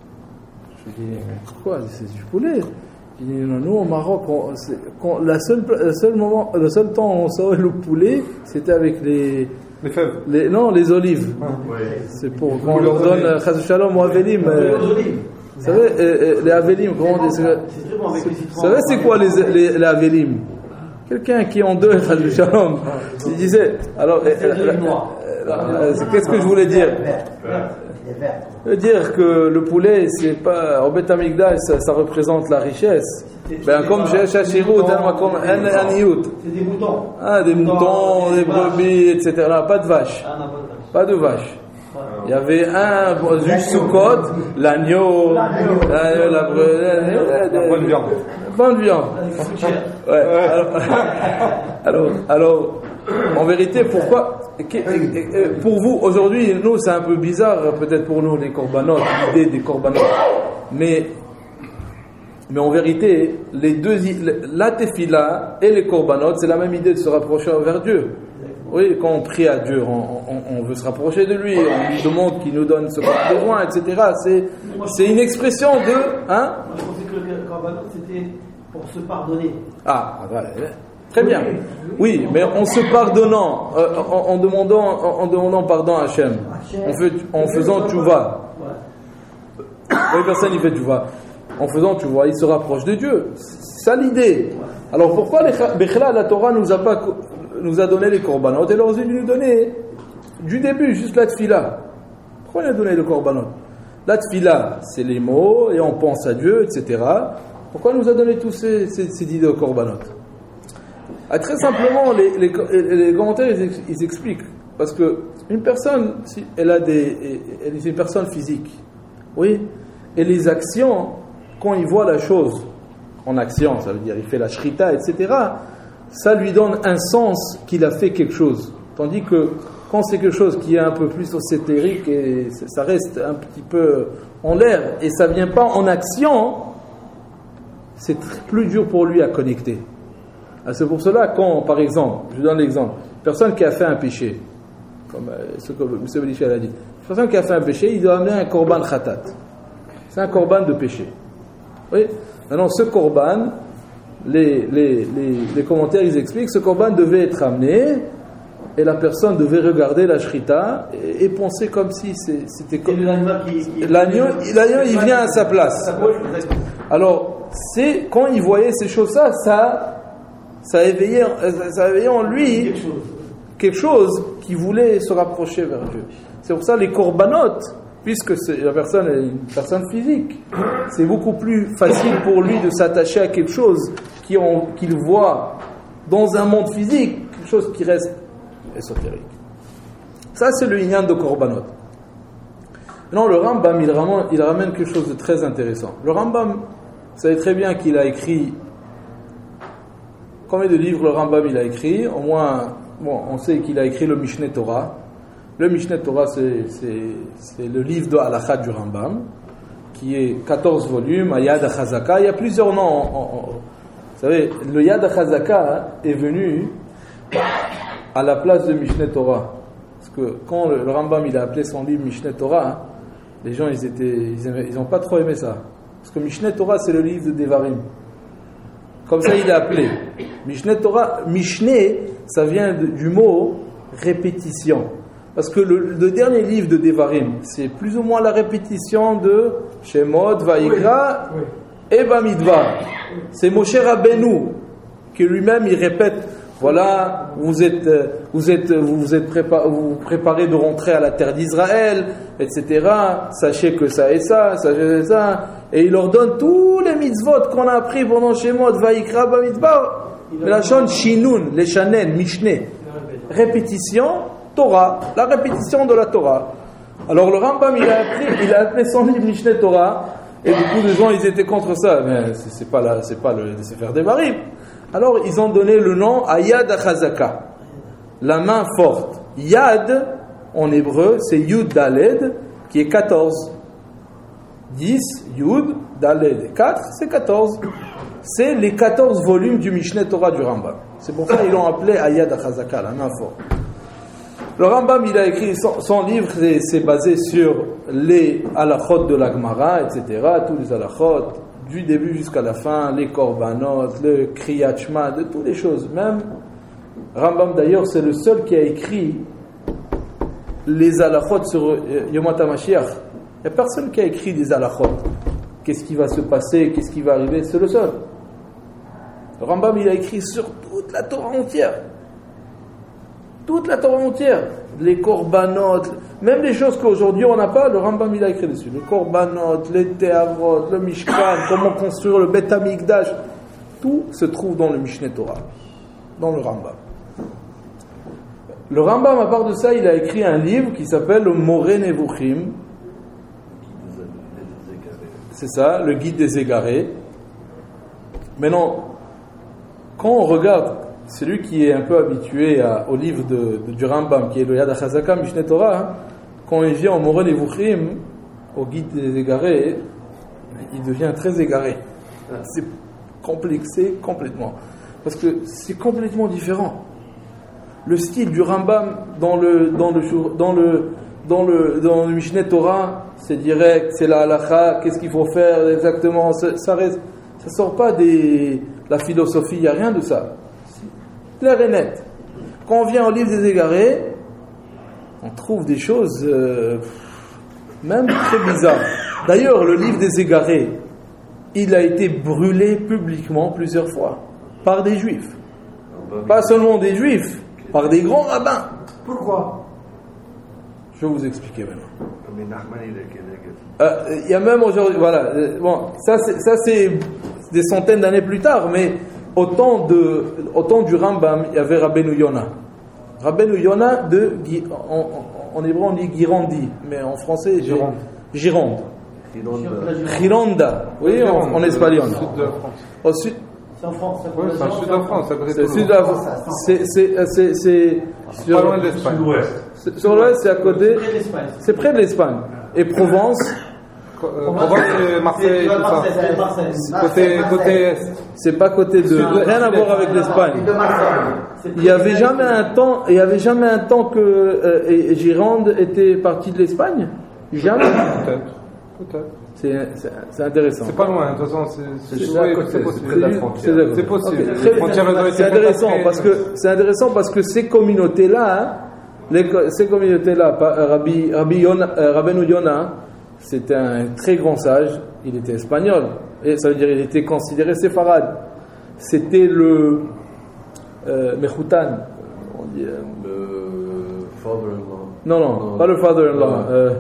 Je lui ai dit, pourquoi? C'est du poulet. Il dit, non, nous au Maroc, on, quand, la seule, le, seul moment, le seul temps où on saurait le poulet, c'était avec les. Les fèves. Les, non, les olives. Ah, oui. C'est pour qu'on leur donne Chas Shalom ou Avelim. Euh, vous savez, euh, euh, les Avelim, comment on dit? C'est, c'est, vous savez, c'est quoi les, les, les Avelim? Quelqu'un qui en deux Chas Shalom. Il disait, alors, euh, euh, euh, qu'est-ce que je voulais dire? Je veux dire que le poulet, c'est pas, au Beth Amikdash, ça, ça représente la richesse. Ben, comme j'ai Shachirut, comme un Aniout. C'est des moutons. Ah, des moutons, des brebis, et cetera. Pas de vaches. Pas de vaches. Il y avait un, juste sous côte, l'agneau, l'agneau, la bonne viande. Bonne viande. Ouais. Alors, alors, alors, en vérité, pourquoi, pour vous, aujourd'hui, nous, c'est un peu bizarre, peut-être pour nous, les corbanotes, l'idée des corbanotes. Mais, mais en vérité, les deux, la tefila et les corbanotes, c'est la même idée de se rapprocher vers Dieu. Oui, quand on prie à Dieu, on, on, on veut se rapprocher de lui, on lui demande qu'il nous donne ce qu'on a besoin, et cetera. C'est, c'est une expression de... Hein? Moi, je pensais que le korbanot, c'était pour se pardonner. Ah, ouais, très bien. Oui, mais en se pardonnant, euh, en, en, demandant, en, en demandant pardon à Hachem, en, fait, en faisant tchouva. Oui, personne n'y fait tchouva. En faisant tchouva, il se rapproche de Dieu. C'est ça l'idée. Alors pourquoi Bechla, la Torah nous a pas... nous a donné les korbanot et leur a nous donné du début juste la tfila. Pourquoi il a donné le korbanot? La tfila, c'est les mots et on pense à Dieu, et cetera. Pourquoi il nous a donné tous ces, ces, ces idées de korbanot? Ah, très simplement, les, les, les commentaires ils, ils expliquent. parce que une personne, si elle a des, elle est une personne physique, oui, et les actions, quand il voit la chose en action, ça veut dire il fait la shrita, et cetera, ça lui donne un sens qu'il a fait quelque chose. Tandis que quand c'est quelque chose qui est un peu plus éthérique et ça reste un petit peu en l'air et ça ne vient pas en action, c'est plus dur pour lui à connecter. C'est pour cela quand, par exemple, je donne l'exemple, une personne qui a fait un péché, comme ce que M. Belichel a dit, une personne qui a fait un péché, il doit amener un korban khatat. C'est un korban de péché. Oui. Maintenant, ce korban, les, les, les, les commentaires, ils expliquent, ce korban devait être amené et la personne devait regarder la shrita et, et penser comme si c'est, c'était comme... l'agneau, qui, qui... l'agneau, l'agneau, il vient à sa place. Alors, c'est, quand il voyait ces choses-là, ça, ça, éveillait, ça éveillait en lui quelque chose. quelque chose qui voulait se rapprocher vers Dieu. C'est pour ça les korbanot, puisque c'est, la personne est une personne physique, c'est beaucoup plus facile pour lui de s'attacher à quelque chose qui on, qu'il voit dans un monde physique, quelque chose qui reste ésotérique. Ça, c'est le inyan de korbanot. Non, le Rambam, il ramène, il ramène quelque chose de très intéressant. Le Rambam, vous savez très bien qu'il a écrit... Combien de livres le Rambam il a écrit? Au moins, bon, on sait qu'il a écrit le Mishneh Torah. Le Mishneh Torah, c'est, c'est, c'est le livre de Halakha du Rambam, qui est quatorze volumes, à Yad HaChazaka. Il y a plusieurs noms. En, en, en, vous savez, le Yad HaChazaka est venu à la place de Mishneh Torah. Parce que quand le, le Rambam il a appelé son livre Mishneh Torah, les gens ils étaient, ils n'ont pas trop aimé ça. Parce que Mishneh Torah, c'est le livre de Devarim. Comme ça, il est appelé. Mishneh Torah, Mishneh, ça vient de, du mot répétition. Parce que le, le dernier livre de Devarim, c'est plus ou moins la répétition de Shemot, Vaïkra oui, oui. et Bamidbar. C'est Moshe Rabbeinu qui lui-même il répète. Voilà, vous êtes, vous êtes, vous êtes prépa- vous préparez de rentrer à la terre d'Israël, et cetera. Sachez que ça et ça, sachez ça. Et il leur donne tous les mitzvot qu'on a appris pendant Shemot, Vaïkra, Bamidbar. La chaîne Shinun, les Shanen, Mishneh. Répétition, Torah, la répétition de la Torah. Alors le Rambam, il a appris, il a appelé son livre Mishneh Torah, et beaucoup de gens, ils étaient contre ça. Mais c'est, c'est pas la, c'est pas le Sefer Devarim. Alors, ils ont donné le nom à Yad HaChazaka, la main forte. Yad, en hébreu, c'est Yud Daled, qui est quatorze. dix, Yud, Daled. quatre, c'est quatorze. C'est les quatorze volumes du Mishneh Torah du Rambam. C'est pour ça qu'ils l'ont appelé Yad HaChazaka, la main forte. Le Rambam, il a écrit son, son livre, c'est, c'est basé sur les halachot de la Gemara, et cetera, tous les halachot, du début jusqu'à la fin, les korbanot, le kriyat shema, de toutes les choses. Même Rambam d'ailleurs, c'est le seul qui a écrit les halachot sur Yom HaMashiach. Il n'y a personne qui a écrit des halachot. Qu'est-ce qui va se passer, qu'est-ce qui va arriver, c'est le seul. Le Rambam, il a écrit sur toute la Torah entière. Toute la Torah entière. Les korbanot, même les choses qu'aujourd'hui on n'a pas, le Rambam il a écrit dessus. Les korbanot, les te'avrot, le mishkan, comment construire le Bet HaMikdash, tout se trouve dans le Mishneh Torah, dans le Rambam. Le Rambam, à part de ça, il a écrit un livre qui s'appelle le Moreh Nevuchim. C'est ça, le guide des égarés. Maintenant, quand on regarde celui qui est un peu habitué à, au livre de, de, du Rambam, qui est le Yad HaChazaka, Mishneh Torah, hein, quand il vient au Moreh Nevuchim, au guide des égarés, il devient très égaré. C'est complexé complètement. Parce que c'est complètement différent. Le style du Rambam dans le, dans le, dans le, dans le, dans le Mishneh Torah, c'est direct, c'est la halakha, qu'est-ce qu'il faut faire exactement, ça, ça reste, ça sort pas des, la philosophie, il n'y a rien de ça. Clair et net. Quand on vient au livre des égarés, on trouve des choses euh, même très bizarres. D'ailleurs, le livre des égarés, il a été brûlé publiquement plusieurs fois par des juifs. Pas seulement des juifs, par des grands rabbins. Pourquoi? Je vais vous expliquer maintenant. Il euh, y a même aujourd'hui, voilà, euh, bon, ça c'est, ça c'est des centaines d'années plus tard, mais au temps, de, au temps du Rambam, il y avait Rabbeinu Yonah. Rabbeinu Yona de, en, en hébreu on dit Girandi, mais en français Gironde. Gironde. Gironde. Gironda, oui, en, en espagnol. Sud de la France. Au sud, C'est en France. c'est en Oui, c'est le France, sud de la France, à côté de c'est le Toulouse. sud de la France. C'est, c'est, c'est, c'est, C'est pas loin de l'Espagne. Sud-ouest. c'est- sur l'ouest, c'est à côté, C'est près de l'Espagne. c'est près de l'Espagne. Et Provence, Euh, Provence et Marseille, tout ça. Marseille, c'est Marseille. Côté, côté est. c'est pas côté de, Sud- rien à voir avec l'Espagne. De Marseille. C'est Il y avait jamais un temps, il y avait jamais un temps que euh, et- et Gironde était partie de l'Espagne. Jamais. Peut-être. Peut-être. C'est, c'est, c'est intéressant. C'est pas loin, de toute façon, c'est C'est c'est- à oui, côté, c'est c'est possible. près de la C'est- frontière. c'est d'accord. C'est possible. Ok, Les très- frontières, elles ont été c'est faites intéressant après. parce que c'est intéressant parce que ces communautés-là, hein, les co- ces communautés-là, pa- euh, Rabbi Rabbi Yona, euh, Rabbeinu Yona, c'était un très grand sage. Il était espagnol et ça veut dire il était considéré séfarade. C'était le euh, Mechoutan. On dit, euh, Le father-in-law. non, non, pas le father-in-law. Ah. Euh,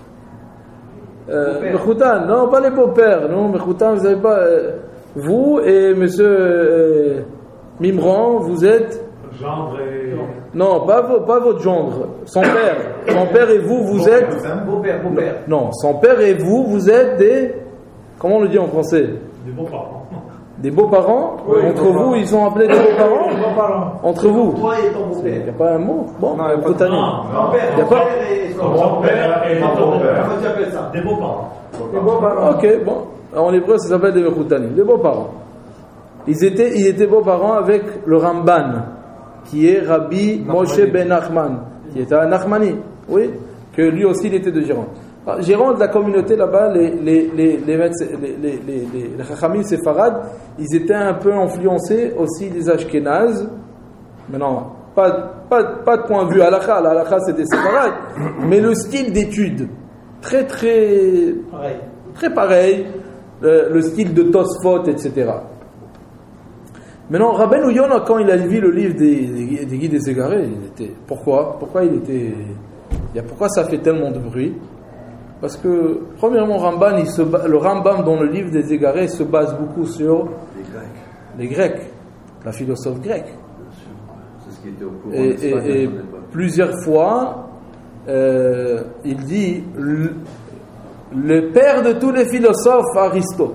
euh, Beau-père. Mechoutan, non, pas les beaux-pères. Non, Mechoutan, vous savez pas. euh, vous et monsieur euh, Mimran, vous êtes. Gendre et. Non, pas, vo- pas votre gendre. Son père. Son père et vous, vous êtes. Beau-père, beau-père. Non, son père et vous, vous êtes des. Comment on le dit en français? Des beaux-parents. Des beaux-parents. Oui, Entre beaux-parents. vous, ils sont appelés des beaux-parents. Nos parents. Entre vous. Toi et ton Il beau-père. n'y a pas un mot. Bon, Non, il y a pas de Mechoutanien. Ton père, Y a ton pas- père et son Son père et Ton ton beau-père. père. Comment tu appelles ça? Des beaux-parents. Des beaux-parents. Ok, bon. En hébreu, ça s'appelle des Mechoutanim, des beaux-parents. Ils étaient, ils étaient beaux-parents avec le Ramban, qui est Rabbi Moshe ben Nachman, qui était un Nachmani, oui, que lui aussi il était de Gironde. Alors, Gironde, la communauté là-bas, les les les les les les les, les, les Chachamim séfarades, ils étaient un peu influencés aussi des Ashkénazes. Maintenant, pas pas pas de point de vue halakha, la halakha c'était séfarade, mais le style d'étude très très Pareil. très pareil, euh, le style de Tosfot, et cetera. Maintenant, Rabbeinu Yona, quand il a vu le livre des, des, des guides des égarés, il était, pourquoi Pourquoi il était, il y a, pourquoi ça fait tellement de bruit? Parce que, premièrement, Ramban, il se, ba- le Rambam dans le livre des égarés se base beaucoup sur Les Grecs, les Grecs, la philosophe grecque. bien sûr. C'est ce qui était au courant Et, d'Espagne à et- et son époque. plusieurs fois, euh, il dit le, le père de tous les philosophes, Aristote.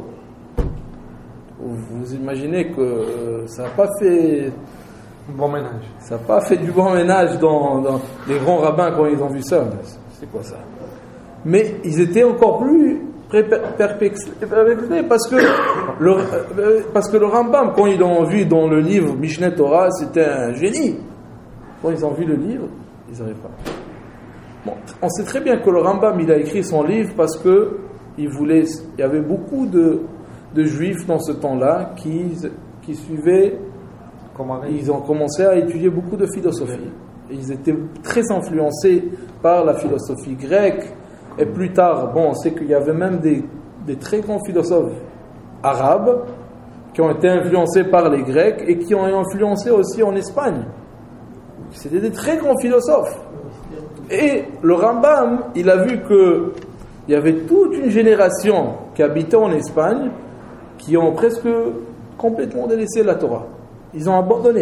Vous imaginez que euh, ça n'a pas fait, Bon ménage. ça n'a pas fait du bon ménage dans, dans les grands rabbins quand ils ont vu ça. C'est quoi ça? Mais ils étaient encore plus pré- perplexés parce que le, euh, parce que le Rambam, quand ils l'ont vu dans le livre Mishneh Torah, c'était un génie. Quand ils ont vu le livre, ils n'arrivent pas. Bon, on sait très bien que le Rambam, il a écrit son livre parce que il voulait, il y avait beaucoup de, de juifs dans ce temps-là qui, qui suivaient, Comme Henri. ils ont commencé à étudier beaucoup de philosophie. Et ils étaient très influencés par la philosophie grecque. Et plus tard, bon, on sait qu'il y avait même des, des très grands philosophes arabes qui ont été influencés par les Grecs et qui ont influencé aussi en Espagne. C'était des très grands philosophes. Et le Rambam, il a vu que il y avait toute une génération qui habitait en Espagne qui ont presque complètement délaissé la Torah. Ils ont abandonné.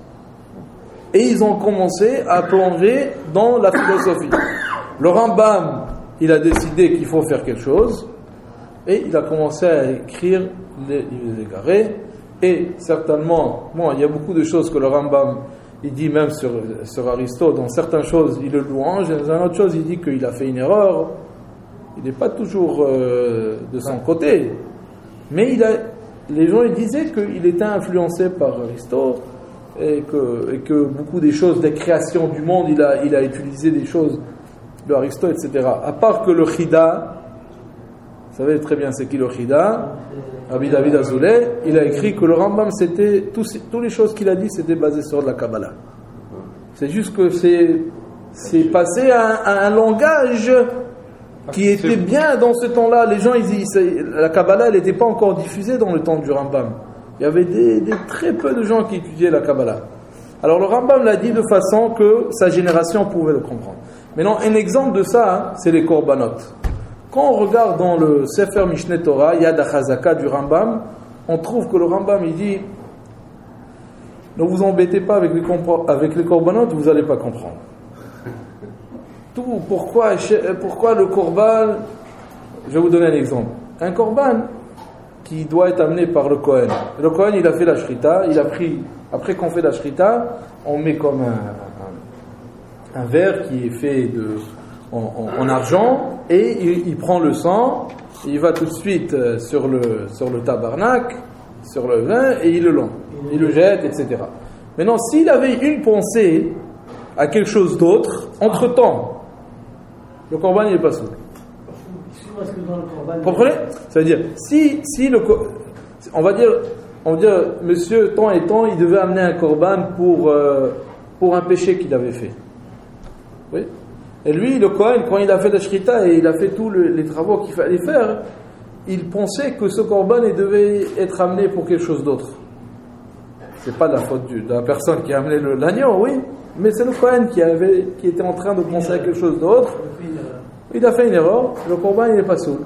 Et ils ont commencé à plonger dans la philosophie. Le Rambam, il a décidé qu'il faut faire quelque chose et il a commencé à écrire les livres des égarés. Et certainement, bon, il y a beaucoup de choses que le Rambam il dit même sur, sur Aristote, dans certaines choses il le louange, et dans d'autres choses il dit qu'il a fait une erreur. Il n'est pas toujours euh, de son côté, mais il a, les gens ils disaient qu'il était influencé par Aristote et que, et que beaucoup des choses, des créations du monde, il a, il a utilisé des choses de Aristote, et cetera. À part que le Chida, vous savez très bien c'est qui le Chida, Rabbi David Azoulay, il a écrit que le Rambam, c'était, tous, toutes les choses qu'il a dit, c'était basé sur la Kabbalah. C'est juste que c'est, c'est passé à, à un langage qui était bien dans ce temps-là. Les gens, ils, ils, la Kabbalah, elle n'était pas encore diffusée dans le temps du Rambam. Il y avait des, des très peu de gens qui étudiaient la Kabbalah. Alors le Rambam l'a dit de façon que sa génération pouvait le comprendre. Maintenant, un exemple de ça, hein, c'est les Korbanot. Quand on regarde dans le Sefer Mishneh Torah, Yad HaChazaka du Rambam, on trouve que le Rambam, il dit ne vous embêtez pas avec les, compro- avec les corbanotes, vous n'allez pas comprendre. Tout, pourquoi, pourquoi le corban, je vais vous donner un exemple. Un corban qui doit être amené par le Kohen. Le Kohen, il a fait la shrita, il a pris, après qu'on fait la shrita, on met comme un, un, un verre qui est fait de, en, en, en argent, et il, il prend le sang, il va tout de suite sur le, sur le tabarnak, sur le vin, et il le lance, il le jette, et cetera. Maintenant, s'il avait une pensée à quelque chose d'autre, entre-temps, le corban, il n'est pas souple. Parce que dans le corban, Vous comprenez? Ça veut dire, si, si le, on va dire, on va dire, monsieur, tant et tant, il devait amener un corban pour, euh, pour un péché qu'il avait fait. Oui? Et lui, le Kohen, quand il a fait la shrita et il a fait tous le, les travaux qu'il fallait faire, il pensait que ce corban il devait être amené pour quelque chose d'autre. C'est pas de la faute du, de la personne qui a amené le, l'agneau, oui, mais c'est le Kohen qui, avait, qui était en train de penser à quelque chose d'autre. Il a fait une erreur, le corban il n'est pas saoul.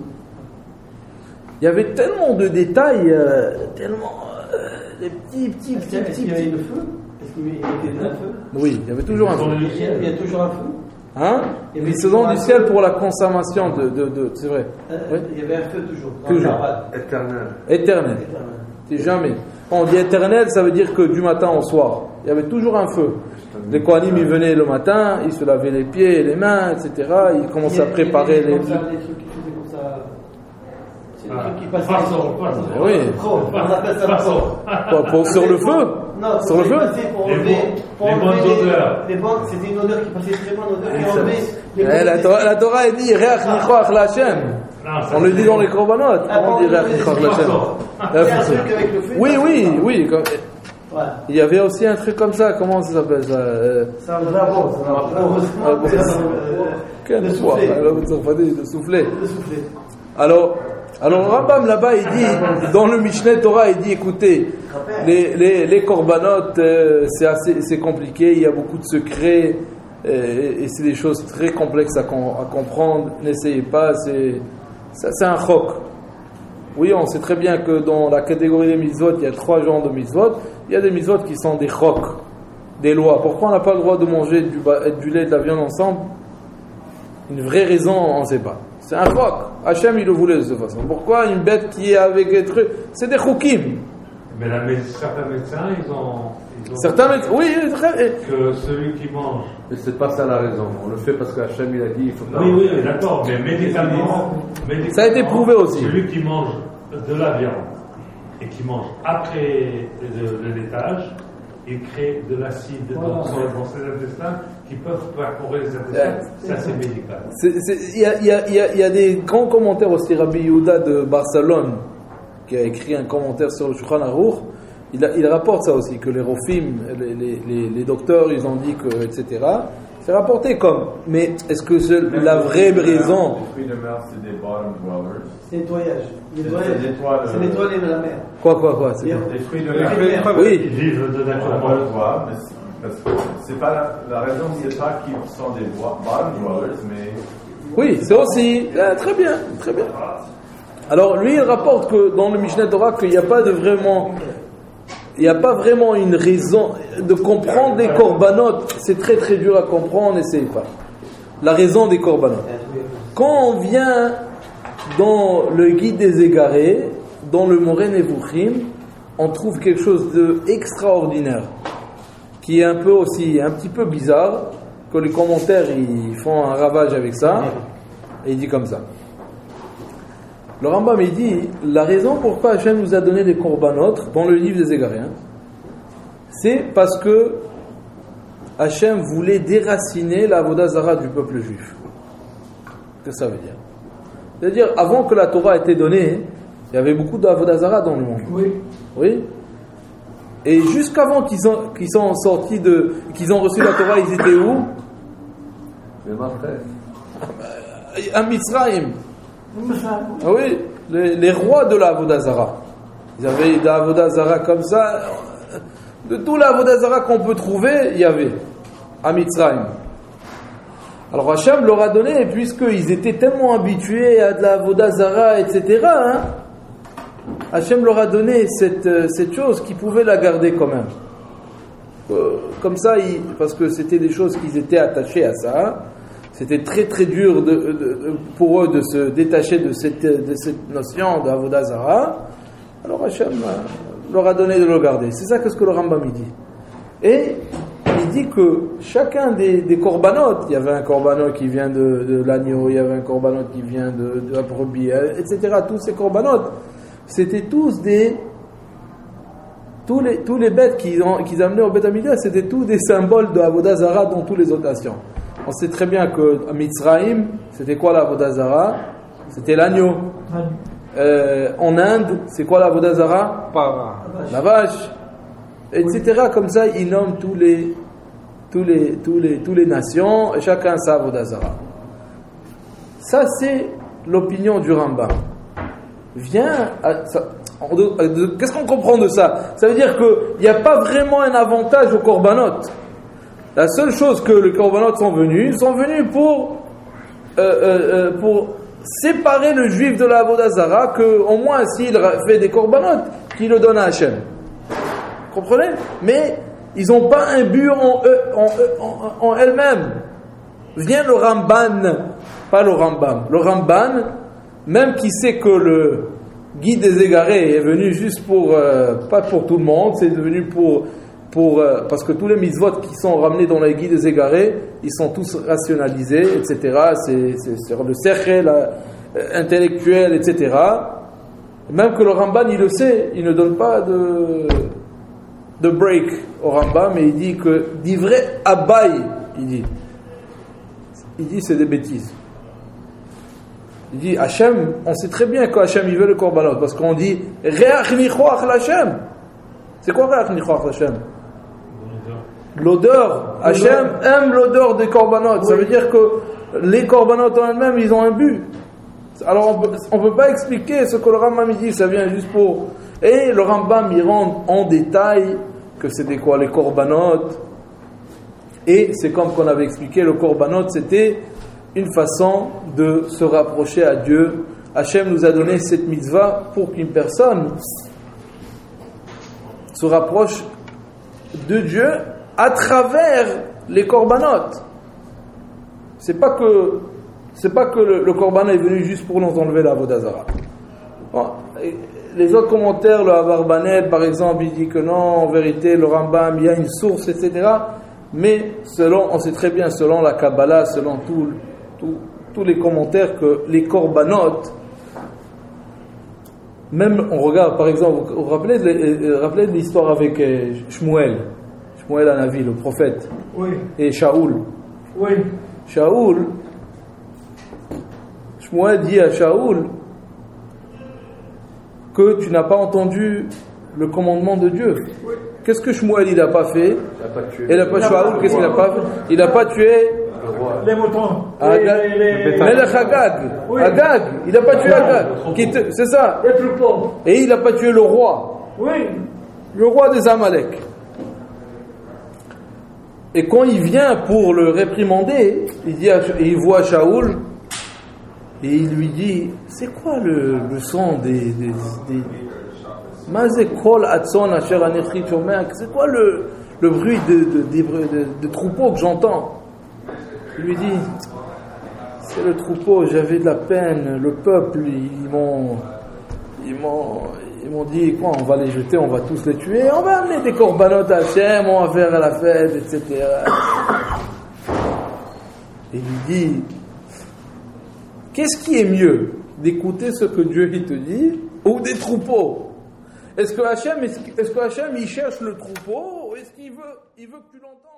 Il y avait tellement de détails, euh, tellement euh, des petits, petits, Est-ce petits, qu'il petits, y avait petits. le feu? Est-ce qu'il y avait un feu? Oui, il y avait toujours un feu. Il y a, il y a toujours un feu? Hein? Il y Ils se donnent du ciel pour la consommation de, de, de c'est vrai. Euh, Oui. Il y avait un feu toujours. dans Toujours. le corban. Éternel. Éternel. Éternel. C'est jamais. Quand on dit éternel, ça veut dire que du matin au soir. Il y avait toujours un feu. Les Kohanim, ils venaient le matin, ils se lavaient les pieds et les mains, et cetera. Ils commençaient à Il y a- préparer il y a les... des trucs comme ça, des trucs qui faisaient comme ça. C'est des Ah. trucs qui passaient. Passons, passons. Oui. Trop, on appelle ça Passons. trop. Quoi, pour- sur le feu? Non, Sur le c'est feu? passé pour Les enlever, bons- pour les enlever bonnes les- odeurs. Les bonnes, c'était une odeur qui passait très bonne odeur Et et ça- enlever les Eh, la, Torah, la Torah, elle dit Reach nichoach la'Hashem. Non, ça, On le c'est- dit dans les korbanot. Ah, On dit bon, Reach nichoach la'Hashem. Il y a un truc avec le feu. Oui, oui, oui. comme- Voilà. Il y avait aussi un truc comme ça. Comment ça s'appelle ça? Euh, Ça va bon, ça va Ah, bon, bon. quel Le poids, soufflet. alors, vous en faites, le soufflet. Le soufflet. Alors, alors le Rambam là-bas, il dit, dans le Mishneh Torah, il dit, écoutez, les, les, les korbanot, euh, c'est assez, c'est compliqué, il y a beaucoup de secrets, euh, et c'est des choses très complexes à, com- à comprendre. N'essayez pas, c'est, ça, c'est un chok. Oui, on sait très bien que dans la catégorie des mitzvot, il y a trois genres de mitzvot. Il y a des mitzvot qui sont des chocs, des lois. Pourquoi on n'a pas le droit de manger du, ba- du lait et de la viande ensemble? Une vraie raison, on ne sait pas. C'est un chok. Hachem, il le voulait de cette façon. Pourquoi une bête qui est avec des trucs? C'est des chokim. Mais la mé- certains médecins, ils ont, ils ont Certains médecins, oui, très, que celui qui mange. Mais c'est pas ça la raison. On le fait parce qu'Hachem il a dit il faut pas. Oui, oui, oui, d'accord, mais médicalement, médicalement, Ça a été prouvé aussi. Celui qui mange de la viande et qui mange après le, le laitage, il crée de l'acide dans, son- dans ses intestins qui peuvent parcourir les intestins. Ça, c'est médical. C'est- c'est- Il y a, il y a- il y a- il y a des grands commentaires aussi. Rabbi Yehuda de Barcelone, qui a écrit un commentaire sur le Shulchan Aruch, il, a- il rapporte ça aussi, que les rofim, les, les, les, les docteurs, ils ont dit que, et cetera. C'est rapporté comme. Mais est-ce que c'est la vraie raison? Les fruits de mer, c'est des bottom dwellers. C'est nettoyage. Nettoyage. C'est nettoie le- C'est nettoyer la mer. Quoi, quoi, quoi c'est Et- quoi Les fruits de Les mer. fruits de mer. Oui, Ils vivent de On n'a nature pas le morte. droit, mais c'est- parce que c'est pas la, la raison, c'est pas qu'ils sont des bo- bottom dwellers, mais oui, c'est aussi. Ah, très bien, très bien. Alors, lui, il rapporte que dans le Mishneh Torah, qu'il n'y a pas de vraiment. Il n'y a pas vraiment une raison de comprendre les korbanot. C'est très très dur à comprendre, n'essayez pas. La raison des korbanot. Quand on vient dans le guide des égarés, dans le Moreh Nevuchim, on trouve quelque chose d'extraordinaire, qui est un peu aussi, un petit peu bizarre, que les commentaires ils font un ravage avec ça, et il dit comme ça. Le Rambam il dit, la raison pourquoi Hachem nous a donné les korbanot dans le livre des égarés, hein, c'est parce que Hachem voulait déraciner la avoda zara du peuple juif. Qu'est-ce que ça veut dire? C'est-à-dire, avant que la Torah ait été donnée, il y avait beaucoup d'avoda zara dans le monde. Oui. Oui. Et jusqu'avant qu'ils sont, qu'ils sont sortis de, qu'ils ont reçu la Torah, ils étaient où? Même après. À Mitzrayim. Ah oui, les, les rois de la avoda zara. Ils avaient de la avoda zara comme ça. De tout la avoda zara qu'on peut trouver, il y avait à Mitzrayim. Alors Hachem leur a donné, puisqu'ils étaient tellement habitués à de la avoda zara, et cetera. Hein, Hachem leur a donné cette, cette chose qu'ils pouvaient la garder quand même. Euh, comme ça, ils, parce que c'était des choses qu'ils étaient attachés à ça. C'était très très dur de, de, de, pour eux de se détacher de cette, de cette notion d'Avodah Zara. Alors Hachem leur a donné de le garder. C'est ça que ce que le Rambam il dit. Et il dit que chacun des, des korbanot, il y avait un korbanot qui vient de, de l'agneau, il y avait un korbanot qui vient de, de la brebis, et cetera. Tous ces korbanot, c'était tous des tous les tous les bêtes qu'ils qu'ils amenaient au Beth Amikdash, c'était tous des symboles de Avodah Zara dans toutes les autres nations. On sait très bien que à Mitzrayim, c'était quoi la Avodah Zara? C'était l'agneau. Euh, en Inde, c'est quoi la Avodah Zara? La vache, et cetera. Comme ça, ils nomment tous les tous les tous les tous les nations et chacun sa Avodah Zara. Ça, c'est l'opinion du Rambam. Viens, à, ça, qu'est-ce qu'on comprend de ça? Ça veut dire qu'il n'y a pas vraiment un avantage aux korbanot. La seule chose que les korbanot sont venus, ils sont venus pour, euh, euh, pour séparer le juif de la Avodah Zara, qu'au moins s'il fait des korbanot, qu'il le donne à Hachem. Vous comprenez? Mais ils n'ont pas un but en, eux, en, en, en elles-mêmes. Vient le Ramban, pas le Rambam. Le Ramban, même qui sait que le guide des égarés est venu juste pour, euh, pas pour tout le monde, c'est devenu pour, pour euh, parce que tous les mitzvot qui sont ramenés dans les guides des égarés, ils sont tous rationalisés, et cetera. C'est, c'est, c'est le sechel euh, intellectuel, et cetera. Même que le Ramban, il le sait, il ne donne pas de, de break au Rambam, mais il dit que d'ivrei Abaye, il dit, il dit c'est des bêtises. Il dit Hachem, on sait très bien que Hachem il veut le korbanot, parce qu'on dit Reach nichoach l'Hachem. C'est quoi Reach nichoach l'Hachem? L'odeur. Hachem aime l'odeur des korbanot. Ça veut dire que les korbanot en elles-mêmes, ils ont un but. Alors on ne peut pas expliquer ce que le Rambam dit, ça vient juste pour. Et le Rambam il rend en détail que c'était quoi les korbanot. Et c'est comme qu'on avait expliqué, le korbanot c'était une façon de se rapprocher à Dieu. Hachem nous a donné cette mitzvah pour qu'une personne se rapproche de Dieu à travers les korbanot. C'est pas que c'est pas que le, le korban est venu juste pour nous enlever la Avodah Zara. Bon, les autres commentaires, le Abarbanel par exemple, il dit que non, en vérité, le Rambam, il y a une source, et cetera. Mais selon, on sait très bien, selon la Kabbalah, selon tout Tous, tous les commentaires, que les korbanot, même on regarde par exemple, vous vous rappelez de, rappelez de l'histoire avec euh, Shmuel, Shmuel Hanavi, le prophète, oui. Et Shaoul. Oui. Shaoul, Shmuel dit à Shaoul que tu n'as pas entendu le commandement de Dieu. Oui. Qu'est-ce que Shmuel il n'a pas fait? Il n'a pas tué. Il n'a pas Shaoul, qu'est-ce qu'il n'a pas fait? Il n'a pas tué les moutons. Agag, Melech Agag. Oui. Agag, il n'a pas tué Agag. Te, c'est ça. Les troupeaux. Et il n'a pas tué le roi. Oui. Le roi des Amalek. Et quand il vient pour le réprimander, il, dit à, il voit Shaoul et il lui dit, c'est quoi le, le son des... des, des c'est quoi le, le bruit de, de, de, de, de troupeaux que j'entends? Il lui dit, c'est le troupeau, j'avais de la peine, le peuple, ils m'ont, ils m'ont, ils m'ont dit, quoi, on va les jeter, on va tous les tuer, on va amener des korbanot à Hachem, on va faire à la fête, et cetera. Et il lui dit, qu'est-ce qui est mieux, d'écouter ce que Dieu il te dit, ou des troupeaux? Est-ce que Hachem, est-ce que Hachem il cherche le troupeau, ou est-ce qu'il veut, il veut que tu l'entendes?